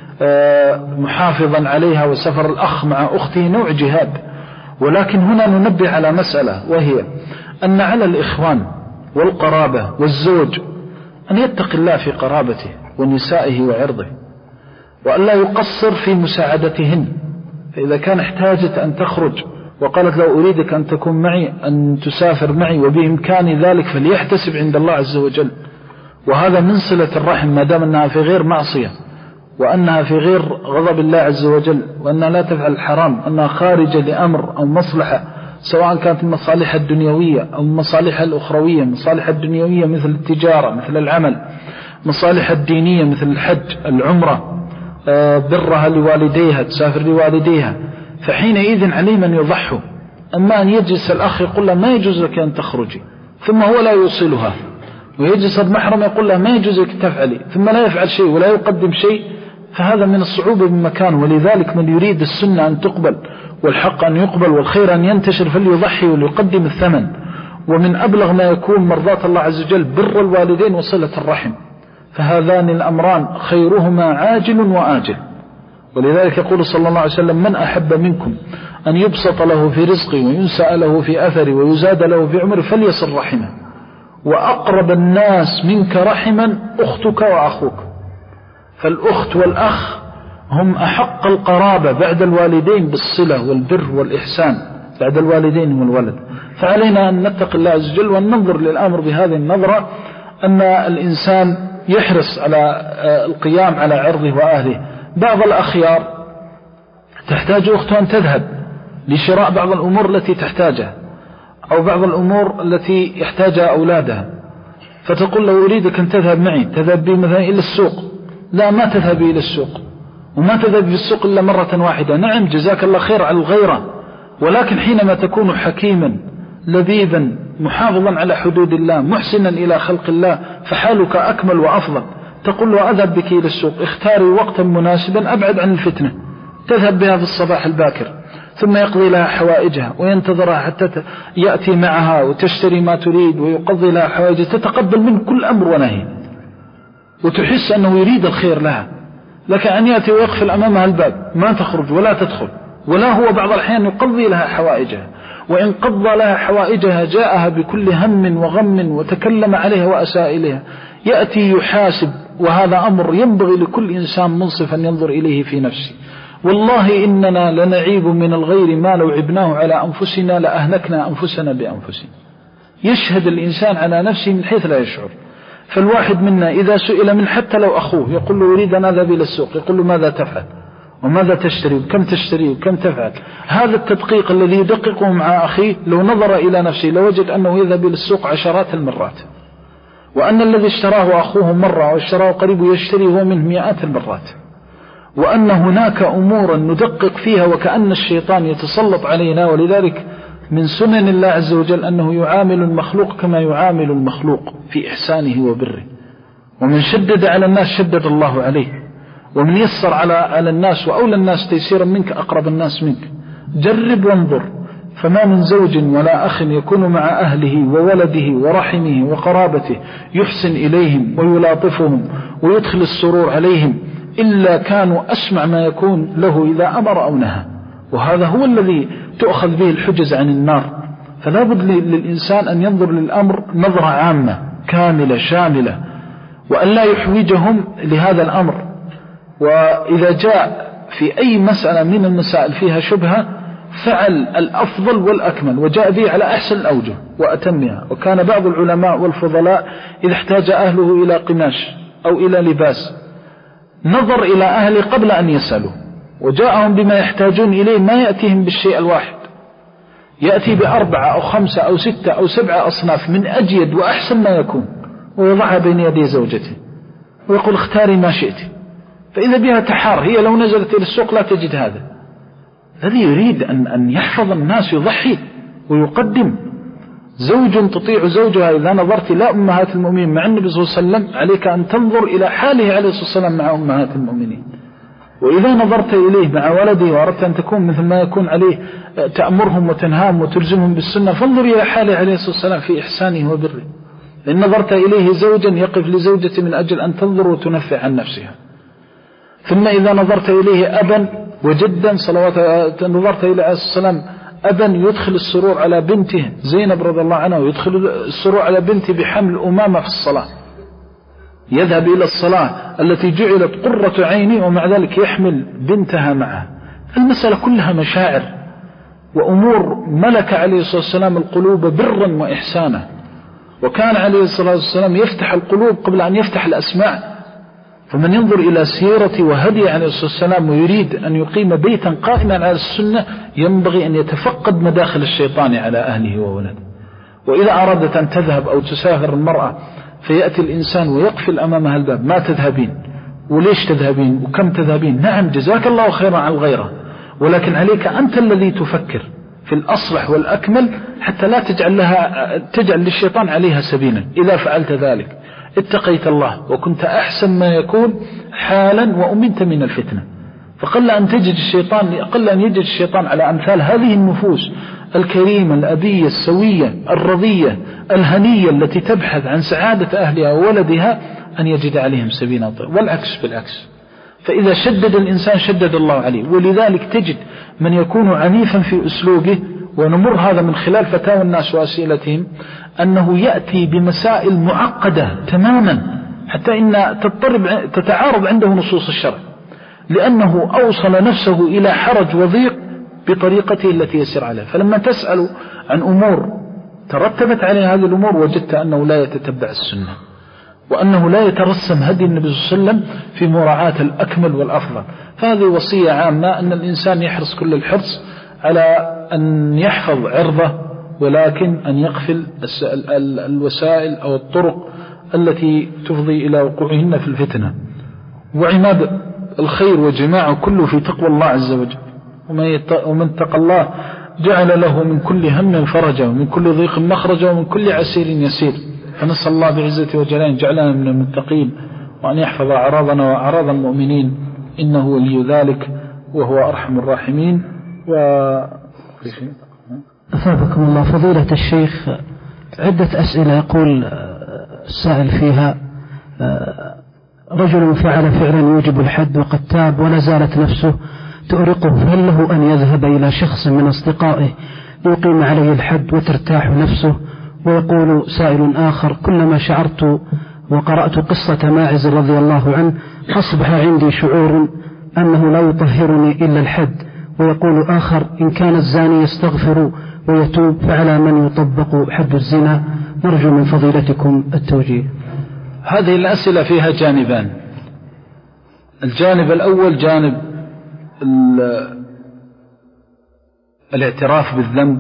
محافظا عليها وسفر الأخ مع أخته نوع جهاد. ولكن هنا ننبه على مسألة، وهي أن على الإخوان والقرابة والزوج أن يتقي الله في قرابته ونسائه وعرضه، وأن لا يقصر في مساعدتهن. فإذا كان احتاجت أن تخرج وقالت: لو أريدك أن تكون معي، أن تسافر معي، وبإمكان ذلك، فليحتسب عند الله عز وجل. وهذا من صلة الرحم ما دام أنها في غير معصية، وأنها في غير غضب الله عز وجل، وأنها لا تفعل الحرام، أنها خارجة لأمر أو مصلحة، سواء كانت المصالح الدنيوية أو المصالح الأخروية. المصالح الدنيوية مثل التجارة، مثل العمل، مصالح الدينية مثل الحج، العمرة، برها لوالديها، تسافر لوالديها، فحينئذ عليه من يضحوا. أما أن يجلس الأخ يقول له ما يجوز لك أن تخرجي ثم هو لا يوصلها، ويجلس المحرم يقول له ما يجوز لك تفعلي ثم لا يفعل شيء ولا يقدم شيء، فهذا من الصعوبة بمكانه. ولذلك من يريد السنة أن تقبل والحق أن يقبل والخير أن ينتشر فليضحي وليقدم الثمن. ومن أبلغ ما يكون مرضاة الله عز وجل بر الوالدين وصلة الرحم، فهذان الأمران خيرهما عاجل وآجل. ولذلك يقول صلى الله عليه وسلم من أحب منكم أن يبسط له في رزقه وينسأ له في أثره ويزاد له في عمره فليصل رحمه. وأقرب الناس منك رحما أختك وأخوك، فالأخت والأخ هم أحق القرابة بعد الوالدين بالصلة والبر والإحسان بعد الوالدين والولد. فعلينا أن نتقي الله عز وجل وأن ننظر للأمر بهذه النظرة، أن الإنسان يحرص على القيام على عرضه وأهله. بعض الأخيار تحتاج أخته أن تذهب لشراء بعض الأمور التي تحتاجها أو بعض الأمور التي يحتاجها أولادها، فتقول له أريدك أن تذهب معي، تذهب بي مثلا إلى السوق. لا، ما تذهبي إلى السوق وما تذهب في السوق إلا مرة واحدة. نعم جزاك الله خير على الغيرة، ولكن حينما تكون حكيما لبيبا محافظا على حدود الله محسنا إلى خلق الله فحالك أكمل وأفضل. تقول له أذهب بك إلى السوق، اختاري وقتا مناسبا أبعد عن الفتنة، تذهب بها في الصباح الباكر، ثم يقضي لها حوائجها وينتظرها حتى يأتي معها وتشتري ما تريد ويقضي لها حوائجها، تتقبل منه كل أمر ونهي وتحس أنه يريد الخير لها. لك أن يأتي ويقفل أمامها الباب ما تخرج ولا تدخل، ولا هو بعض الأحيان يقضي لها حوائجها، وإن قضى لها حوائجها جاءها بكل هم وغم وتكلم عليها وأساء إليها. يأتي يحاسب، وهذا أمر ينبغي لكل إنسان منصف أن ينظر إليه في نفسه. والله إننا لنعيب من الغير ما لو عبناه على أنفسنا لأهلكنا أنفسنا بأنفسنا. يشهد الإنسان على نفسه من حيث لا يشعر. فالواحد منا إذا سئل من حتى لو أخوه يقول له أريد أن أذهب إلى السوق، يقول له ماذا تفعل وماذا تشتري وكم تشتري وكم تفعل. هذا التدقيق الذي يدققه مع أخيه لو نظر إلى نفسه لوجد أنه يذهب إلى السوق عشرات المرات، وأن الذي اشتراه أخوه مرة واشتراه قريب يشتري هو منه مئات المرات، وأن هناك أمورا ندقق فيها وكأن الشيطان يتسلط علينا. ولذلك من سنن الله عز وجل أنه يعامل المخلوق كما يعامل المخلوق في إحسانه وبره. ومن شدد على الناس شدد الله عليه، ومن يسر على على الناس وأولى الناس تيسيرا منك أقرب الناس منك. جرب وانظر، فما من زوج ولا أخ يكون مع أهله وولده ورحمه وقرابته يحسن إليهم ويلاطفهم ويدخل السرور عليهم إلا كانوا أسمع ما يكون له إذا أمر أو نهى. وهذا هو الذي تؤخذ به الحجز عن النار. فلا بد للإنسان أن ينظر للأمر نظرة عامة كاملة شاملة، وأن لا يحوجهم لهذا الأمر. وإذا جاء في أي مسألة من المسائل فيها شبهة فعل الأفضل والأكمل وجاء به على أحسن الأوجه وأتمها. وكان بعض العلماء والفضلاء إذا احتاج أهله إلى قماش أو إلى لباس نظر إلى أهله قبل أن يسألوا وجاءهم بما يحتاجون إليه، ما يأتيهم بالشيء الواحد، يأتي بأربعة أو خمسة أو ستة أو سبعة أصناف من أجيد وأحسن ما يكون ويضعها بين يدي زوجته ويقول اختاري ما شئت. فإذا بها تحار، هي لو نزلت إلى السوق لا تجد هذا. الذي يريد أن, أن يحفظ الناس يضحي ويقدم. زوج تطيع زوجها إذا نظرت إلى أمهات المؤمنين مع النبي صلى الله عليه وسلم عليك أن تنظر إلى حاله عليه الصلاة والسلام مع أمهات المؤمنين. وإذا نظرت إليه مع ولده وأردت أن تكون مثل ما يكون عليه تأمرهم وتنهاهم وتلزمهم بالسنة فانظر إلى حاله عليه الصلاة والسلام في إحسانه وبره. إن نظرت إليه زوجا يقف لزوجته من أجل أن تنظر وتنفع عن نفسها. ثم إذا نظرت إليه أبا وجدا صلوات نظرت إليه عليه الصلاة والسلام أبا يدخل السرور على بنته زينب رضي الله عنها ويدخل السرور على بنته بحمل أمامة في الصلاة، يذهب إلى الصلاة التي جعلت قرة عيني ومع ذلك يحمل بنتها معه. المسألة كلها مشاعر وأمور ملك عليه الصلاة والسلام القلوب برا وإحسانا، وكان عليه الصلاة والسلام يفتح القلوب قبل أن يفتح الأسماع. فمن ينظر إلى سيرة وهدي عليه الصلاة والسلام ويريد أن يقيم بيتا قائما على السنة ينبغي أن يتفقد مداخل الشيطان على أهله وولده. وإذا أردت أن تذهب أو تسافر المرأة فيأتي الإنسان ويقفل أمامها الباب: ما تذهبين؟ وليش تذهبين؟ وكم تذهبين؟ نعم جزاك الله خيرا على الغيرة، ولكن عليك أنت الذي تفكر في الأصلح والأكمل حتى لا تجعل لها تجعل للشيطان عليها سبيلا. إذا فعلت ذلك اتقيت الله وكنت أحسن ما يكون حالا وأمنت من الفتنة. فقل أن تجد الشيطان قل أن يجد الشيطان على أمثال هذه النفوس الكريمة الأبية السوية الرضية الهنية التي تبحث عن سعادة أهلها وولدها أن يجد عليهم سبيلا، والعكس بالعكس. فإذا شدد الإنسان شدد الله عليه. ولذلك تجد من يكون عنيفا في أسلوبه، ونمر هذا من خلال فتاوى الناس وأسئلتهم، أنه يأتي بمسائل معقدة تماما حتى إن تضطرب تتعارض عنده نصوص الشرع، لأنه أوصل نفسه إلى حرج وضيق بطريقته التي يسير عليها. فلما تسأل عن أمور ترتبت عليها هذه الأمور وجدت أنه لا يتتبع السنة، وأنه لا يترسم هدي النبي صلى الله عليه وسلم في مراعاة الأكمل والأفضل. فهذه وصية عامة أن الإنسان يحرص كل الحرص على أن يحفظ عرضه، ولكن أن يقفل الوسائل أو الطرق التي تفضي إلى وقوعهن في الفتنة. وعماد الخير وجماعه كله في تقوى الله عز وجل، ومن اتقى الله جعل له من كل هم فرجا ومن كل ضيق مخرجا ومن كل عسير يسير. فنسأل الله بعزته وجلاله جعلنا من المتقين، وأن يحفظ أعراضنا وأعراض المؤمنين، إنه ولي ذلك وهو أرحم الراحمين. و أثابكم الله فضيلة الشيخ، عدة أسئلة يقول السائل فيها: رجل فعل فعلا يوجب الحد وقد تاب ولا زالت نفسه تؤرقه، فهل له أن يذهب إلى شخص من أصدقائه ليقيم عليه الحد وترتاح نفسه؟ ويقول سائل آخر: كلما شعرت وقرأت قصة ماعز رضي الله عنه أصبح عندي شعور أنه لا يطهرني إلا الحد. ويقول آخر: إن كان الزاني يستغفر ويتوب فعلى من يطبق حد الزنا؟ نرجو من فضيلتكم التوجيه. هذه الأسئلة فيها جانبان. الجانب الأول جانب الاعتراف بالذنب.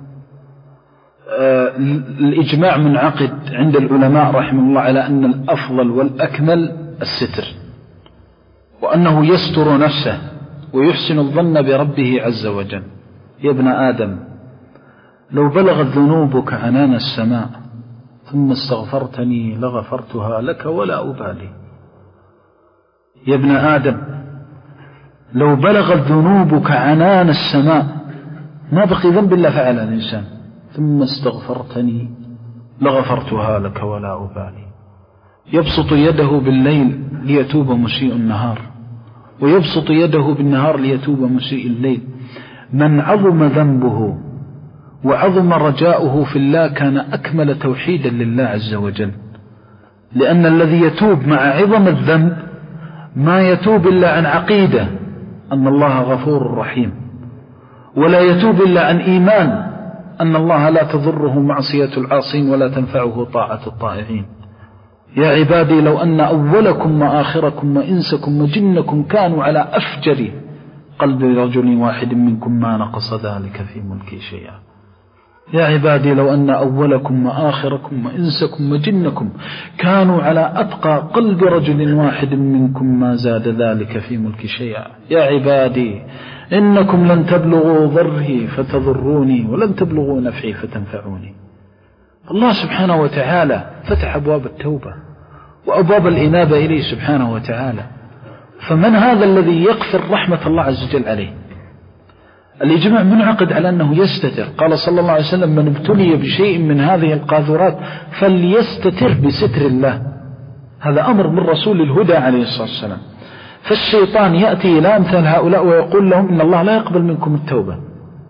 الإجماع منعقد عند العلماء رحمه الله على أن الأفضل والأكمل الستر، وأنه يستر نفسه ويحسن الظن بربه عز وجل. يا ابن آدم لو بلغت ذنوبك عنان السماء ثم استغفرتني لغفرتها لك ولا أبالي. يا ابن آدم لو بلغت ذنوبك عنان السماء ما بقي ذنب إلا فعل الإنسان، ثم استغفرتني لغفرتها لك ولا أبالي. يبسط يده بالليل ليتوب مسيء النهار، ويبسط يده بالنهار ليتوب مسيء الليل. من عظم ذنبه وعظم رجاؤه في الله كان أكمل توحيدا لله عز وجل، لأن الذي يتوب مع عظم الذنب ما يتوب إلا عن عقيدة أن الله غفور رحيم، ولا يتوب إلا عن إيمان أن الله لا تضره معصية العاصين ولا تنفعه طاعة الطائعين. يا عبادي لو أن أولكم وآخركم وإنسكم وجنكم كانوا على أفجر قلب رجل واحد منكم ما نقص ذلك في ملكي شيئا. يا عبادي لو أن أولكم وآخركم وإنسكم وجنكم كانوا على أتقى قلب رجل واحد منكم ما زاد ذلك في ملك شيئا. يا عبادي إنكم لن تبلغوا ضري فتضروني ولن تبلغوا نفعي فتنفعوني. الله سبحانه وتعالى فتح أبواب التوبة وأبواب الإنابة إليه سبحانه وتعالى. فمن هذا الذي يغفر رحمة الله عز وجل عليه؟ الإجماع منعقد على أنه يستتر. قال صلى الله عليه وسلم: من ابتلي بشيء من هذه القاذورات فليستتر بستر الله. هذا أمر من رسول الهدى عليه الصلاة والسلام. فالشيطان يأتي إلى أمثال هؤلاء ويقول لهم إن الله لا يقبل منكم التوبة،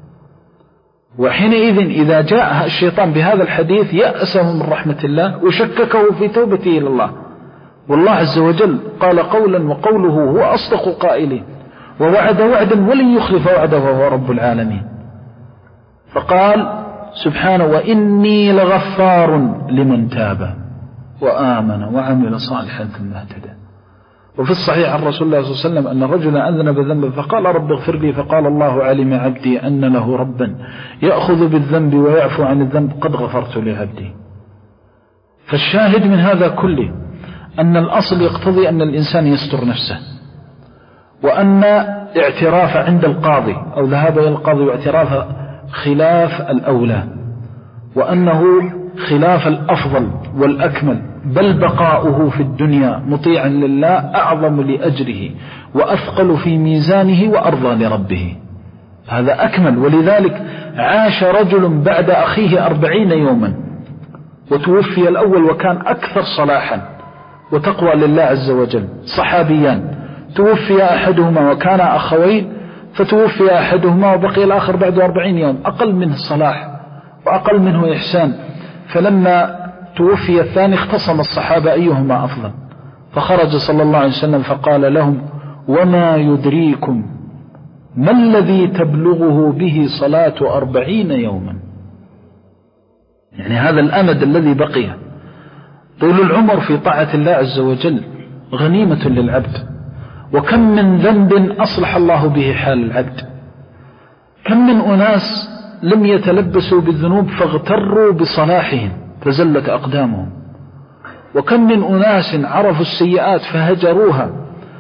وحينئذ إذا جاء الشيطان بهذا الحديث يأسه من رحمة الله وشككه في توبته إلى الله. والله عز وجل قال قولا وقوله هو أصدق القائلين، ووعد وعدا ولن يخلف وعده وهو رب العالمين. فقال سبحانه: وإني لغفار لمن تاب وآمن وعمل صالحا ثم اهتدى. وفي الصحيح عن رسول الله صلى الله عليه وسلم أن رجلا أذنب ذنبا فقال: رب اغفر لي، فقال الله: علم عبدي أن له ربا يأخذ بالذنب ويعفو عن الذنب، قد غفرت لعبدي. فالشاهد من هذا كله أن الأصل يقتضي أن الإنسان يستر نفسه، وأن اعتراف عند القاضي أو ذهاب إلى القاضي واعتراف خلاف الأولى، وأنه خلاف الأفضل والأكمل، بل بقاؤه في الدنيا مطيعا لله أعظم لأجره وأثقل في ميزانه وأرضى لربه، هذا أكمل. ولذلك عاش رجل بعد أخيه أربعين يوما وتوفي الأول وكان أكثر صلاحا وتقوى لله عز وجل، صحابيان توفي أحدهما وكان أخوين، فتوفي أحدهما وبقي الآخر بعد أربعين يوم أقل منه صلاح وأقل منه إحسان، فلما توفي الثاني اختصم الصحابة أيهما أفضل، فخرج صلى الله عليه وسلم فقال لهم: وما يدريكم ما الذي تبلغه به صلاة أربعين يوما؟ يعني هذا الأمد الذي بقي، طول العمر في طاعة الله عز وجل غنيمة للعبد، وكم من ذنب أصلح الله به حال العبد، كم من أناس لم يتلبسوا بالذنوب فاغتروا بصلاحهم فزلت أقدامهم، وكم من أناس عرفوا السيئات فهجروها،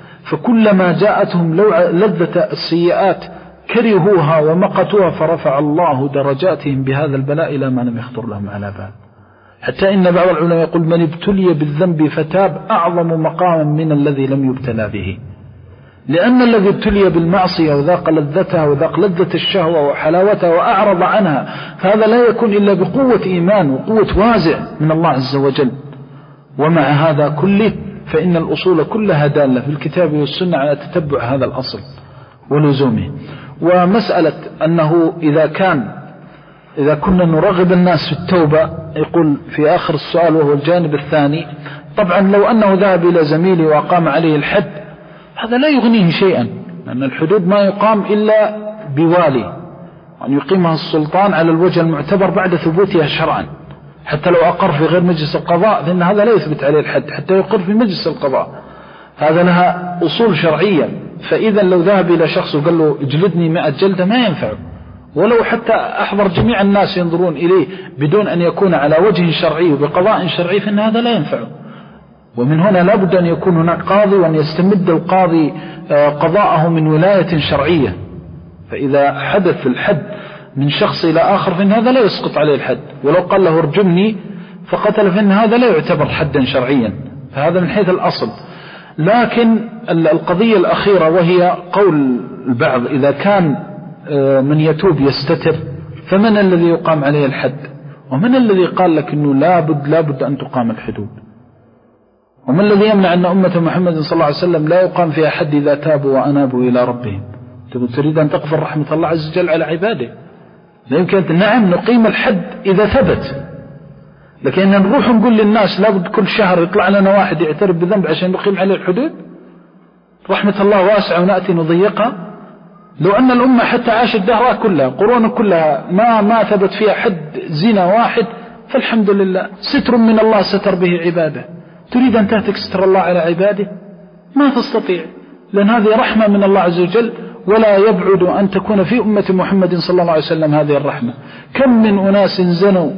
فكلما جاءتهم لذة السيئات كرهوها ومقتوها فرفع الله درجاتهم بهذا البلاء إلى ما لم يخطر لهم على بال، حتى إن بعض العلماء يقول: من ابتلي بالذنب فتاب أعظم مقاما من الذي لم يبتلى به، لأن الذي ابتلي بالمعصية وذاق لذتها وذاق لذة الشهوة وحلاوتها وأعرض عنها، فهذا لا يكون إلا بقوة إيمان وقوة وازع من الله عز وجل. ومع هذا كله فإن الأصول كلها دالة في الكتاب والسنة على تتبع هذا الأصل ولزومه. ومسألة أنه إذا كان إذا كنا نرغب الناس في التوبة، يقول في آخر السؤال وهو الجانب الثاني، طبعا لو أنه ذهب إلى زميلي وقام عليه الحد هذا لا يغنيه شيئا، لأن الحدود ما يقام إلا بوالي، أن يقيمها السلطان على الوجه المعتبر بعد ثبوتها شرعا، حتى لو أقر في غير مجلس القضاء فإن هذا لا يثبت عليه الحد حتى يقر في مجلس القضاء، هذا لها أصول شرعية. فإذا لو ذهب إلى شخص وقال له اجلدني مئة جلدة ما ينفع، ولو حتى أحضر جميع الناس ينظرون إليه بدون أن يكون على وجه شرعي وبقضاء شرعي فإن هذا لا ينفع. ومن هنا لابد أن يكون هناك قاضي وأن يستمد القاضي قضاءه من ولاية شرعية، فإذا حدث الحد من شخص إلى آخر فإن هذا لا يسقط عليه الحد، ولو قال له ارجمني فقتل فإن هذا لا يعتبر حدا شرعيا، فهذا من حيث الأصل. لكن القضية الأخيرة وهي قول البعض: إذا كان من يتوب يستتر فمن الذي يقام عليه الحد؟ ومن الذي قال لك أنه لابد لابد أن تقام الحدود؟ ومن الذي يمنع أن أمة محمد صلى الله عليه وسلم لا يقام فيها حد إذا تابوا وأنابوا إلى ربهم؟ تريد أن تغفر رحمة الله عز وجل على عباده؟ لا يمكن. نعم نقيم الحد إذا ثبت، لكن نروح نقول للناس لابد كل شهر يطلع لنا واحد يعترف بذنب عشان نقيم عليه الحدود؟ رحمة الله واسعة ونأتي نضيقها. لو أن الأمة حتى عاشت دهرها كلها قرون كلها ما ما ثبت فيها حد زنا واحد فالحمد لله، ستر من الله ستر به عباده. تريد أن تهتك ستر الله على عباده؟ ما تستطيع، لأن هذه رحمة من الله عز وجل، ولا يبعد أن تكون في أمة محمد صلى الله عليه وسلم هذه الرحمة. كم من أناس زنوا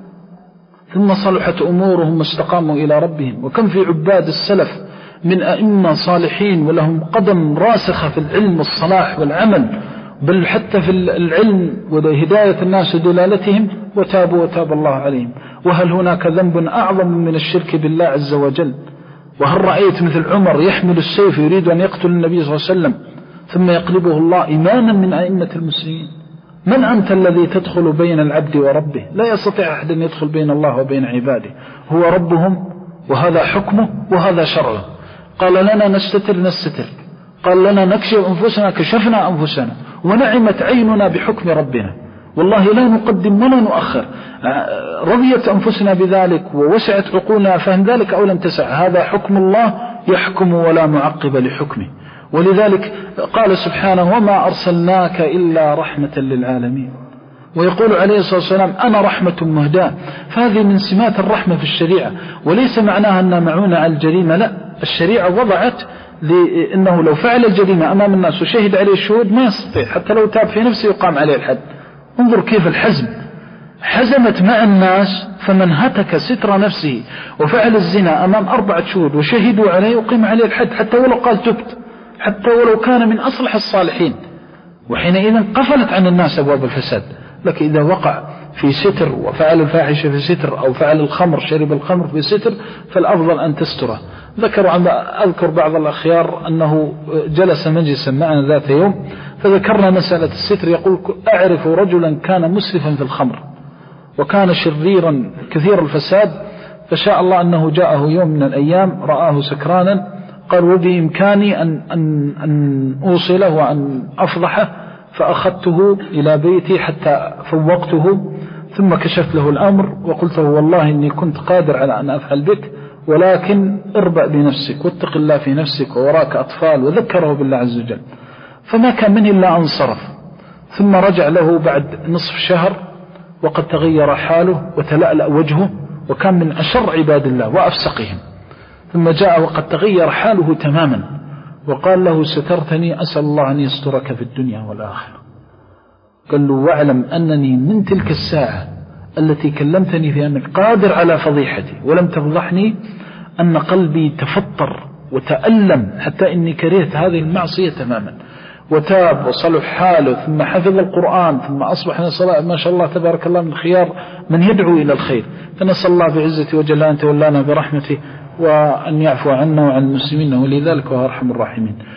ثم صلحت أمورهم واستقاموا إلى ربهم، وكم في عباد السلف من أئمة صالحين ولهم قدم راسخة في العلم والصلاح والعمل، بل حتى في العلم وهداية الناس ودلالتهم، وتابوا وتاب الله عليهم. وهل هناك ذنب أعظم من الشرك بالله عز وجل؟ وهل رأيت مثل عمر يحمل السيف يريد أن يقتل النبي صلى الله عليه وسلم ثم يقلبه الله إماما من أئمة المسلمين؟ من أنت الذي تدخل بين العبد وربه؟ لا يستطيع أحد أن يدخل بين الله وبين عباده، هو ربهم وهذا حكمه وهذا شرعه. قال لنا نستتر نستتر، قال لنا نكشف أنفسنا كشفنا أنفسنا، ونعمت عيننا بحكم ربنا، والله لا نقدم ولا نؤخر. رضيت أنفسنا بذلك ووسعت عقولنا فهم ذلك أو لم تسع، هذا حكم الله يحكم ولا معقب لحكمه. ولذلك قال سبحانه: وما أرسلناك إلا رحمة للعالمين. ويقول عليه الصلاة والسلام: أنا رحمة مهداة. فهذه من سمات الرحمة في الشريعة، وليس معناها أنها معونة على الجريمة، لا، الشريعة وضعت لأنه لو فعل الجريمة أمام الناس وشهد عليه الشهود ما يستطيع، حتى لو تاب في نفسه يقام عليه الحد. انظر كيف الحزم، حزمت مع الناس، فمن هتك ستر نفسه وفعل الزنا أمام أربعة شهود وشهدوا عليه وقيم عليه الحد، حتى ولو قال تبت، حتى ولو كان من أصلح الصالحين، وحينئذ قفلت عن الناس أبواب الفساد. لكن إذا وقع في ستر وفعل الفاحشة في ستر، أو فعل الخمر شرب الخمر في ستر، فالأفضل أن تستره. ذكروا عن أذكر بعض الأخيار أنه جلس مجلسا معنا ذات يوم فذكرنا مسألة الستر، يقول أعرف رجلا كان مسرفا في الخمر وكان شريرا كثير الفساد، فشاء الله أنه جاءه يوم من الأيام رآه سكرانا، قال وبإمكاني أن, أن, أن أوصله وأن أفضحه، فأخذته إلى بيتي حتى فوقته، ثم كشفت له الأمر وقلت له والله إني كنت قادر على أن أفعل بك، ولكن اربأ بنفسك واتق الله في نفسك ووراك أطفال، وذكره بالله عز وجل. فما كان منه إلا أنصرف، ثم رجع له بعد نصف شهر وقد تغير حاله وتلألأ وجهه، وكان من أشر عباد الله وأفسقهم. ثم جاء وقد تغير حاله تماما وقال له سترتني، أسأل الله أن يسترك في الدنيا والآخرة. قال له واعلم أنني من تلك الساعة التي كلمتني في أنك قادر على فضيحتي ولم تفضحني، أن قلبي تفطر وتألم حتى إني كرهت هذه المعصية تماما. وتاب وصلح حاله، ثم حفظ القرآن، ثم أصبح نسأل ما شاء الله تبارك الله من خيار من يدعو إلى الخير. فنسأل الله بعزته وجلاله أن تولانا برحمته وأن يعفو عنا وعن المسلمين، ولذلك وهو أرحم الراحمين.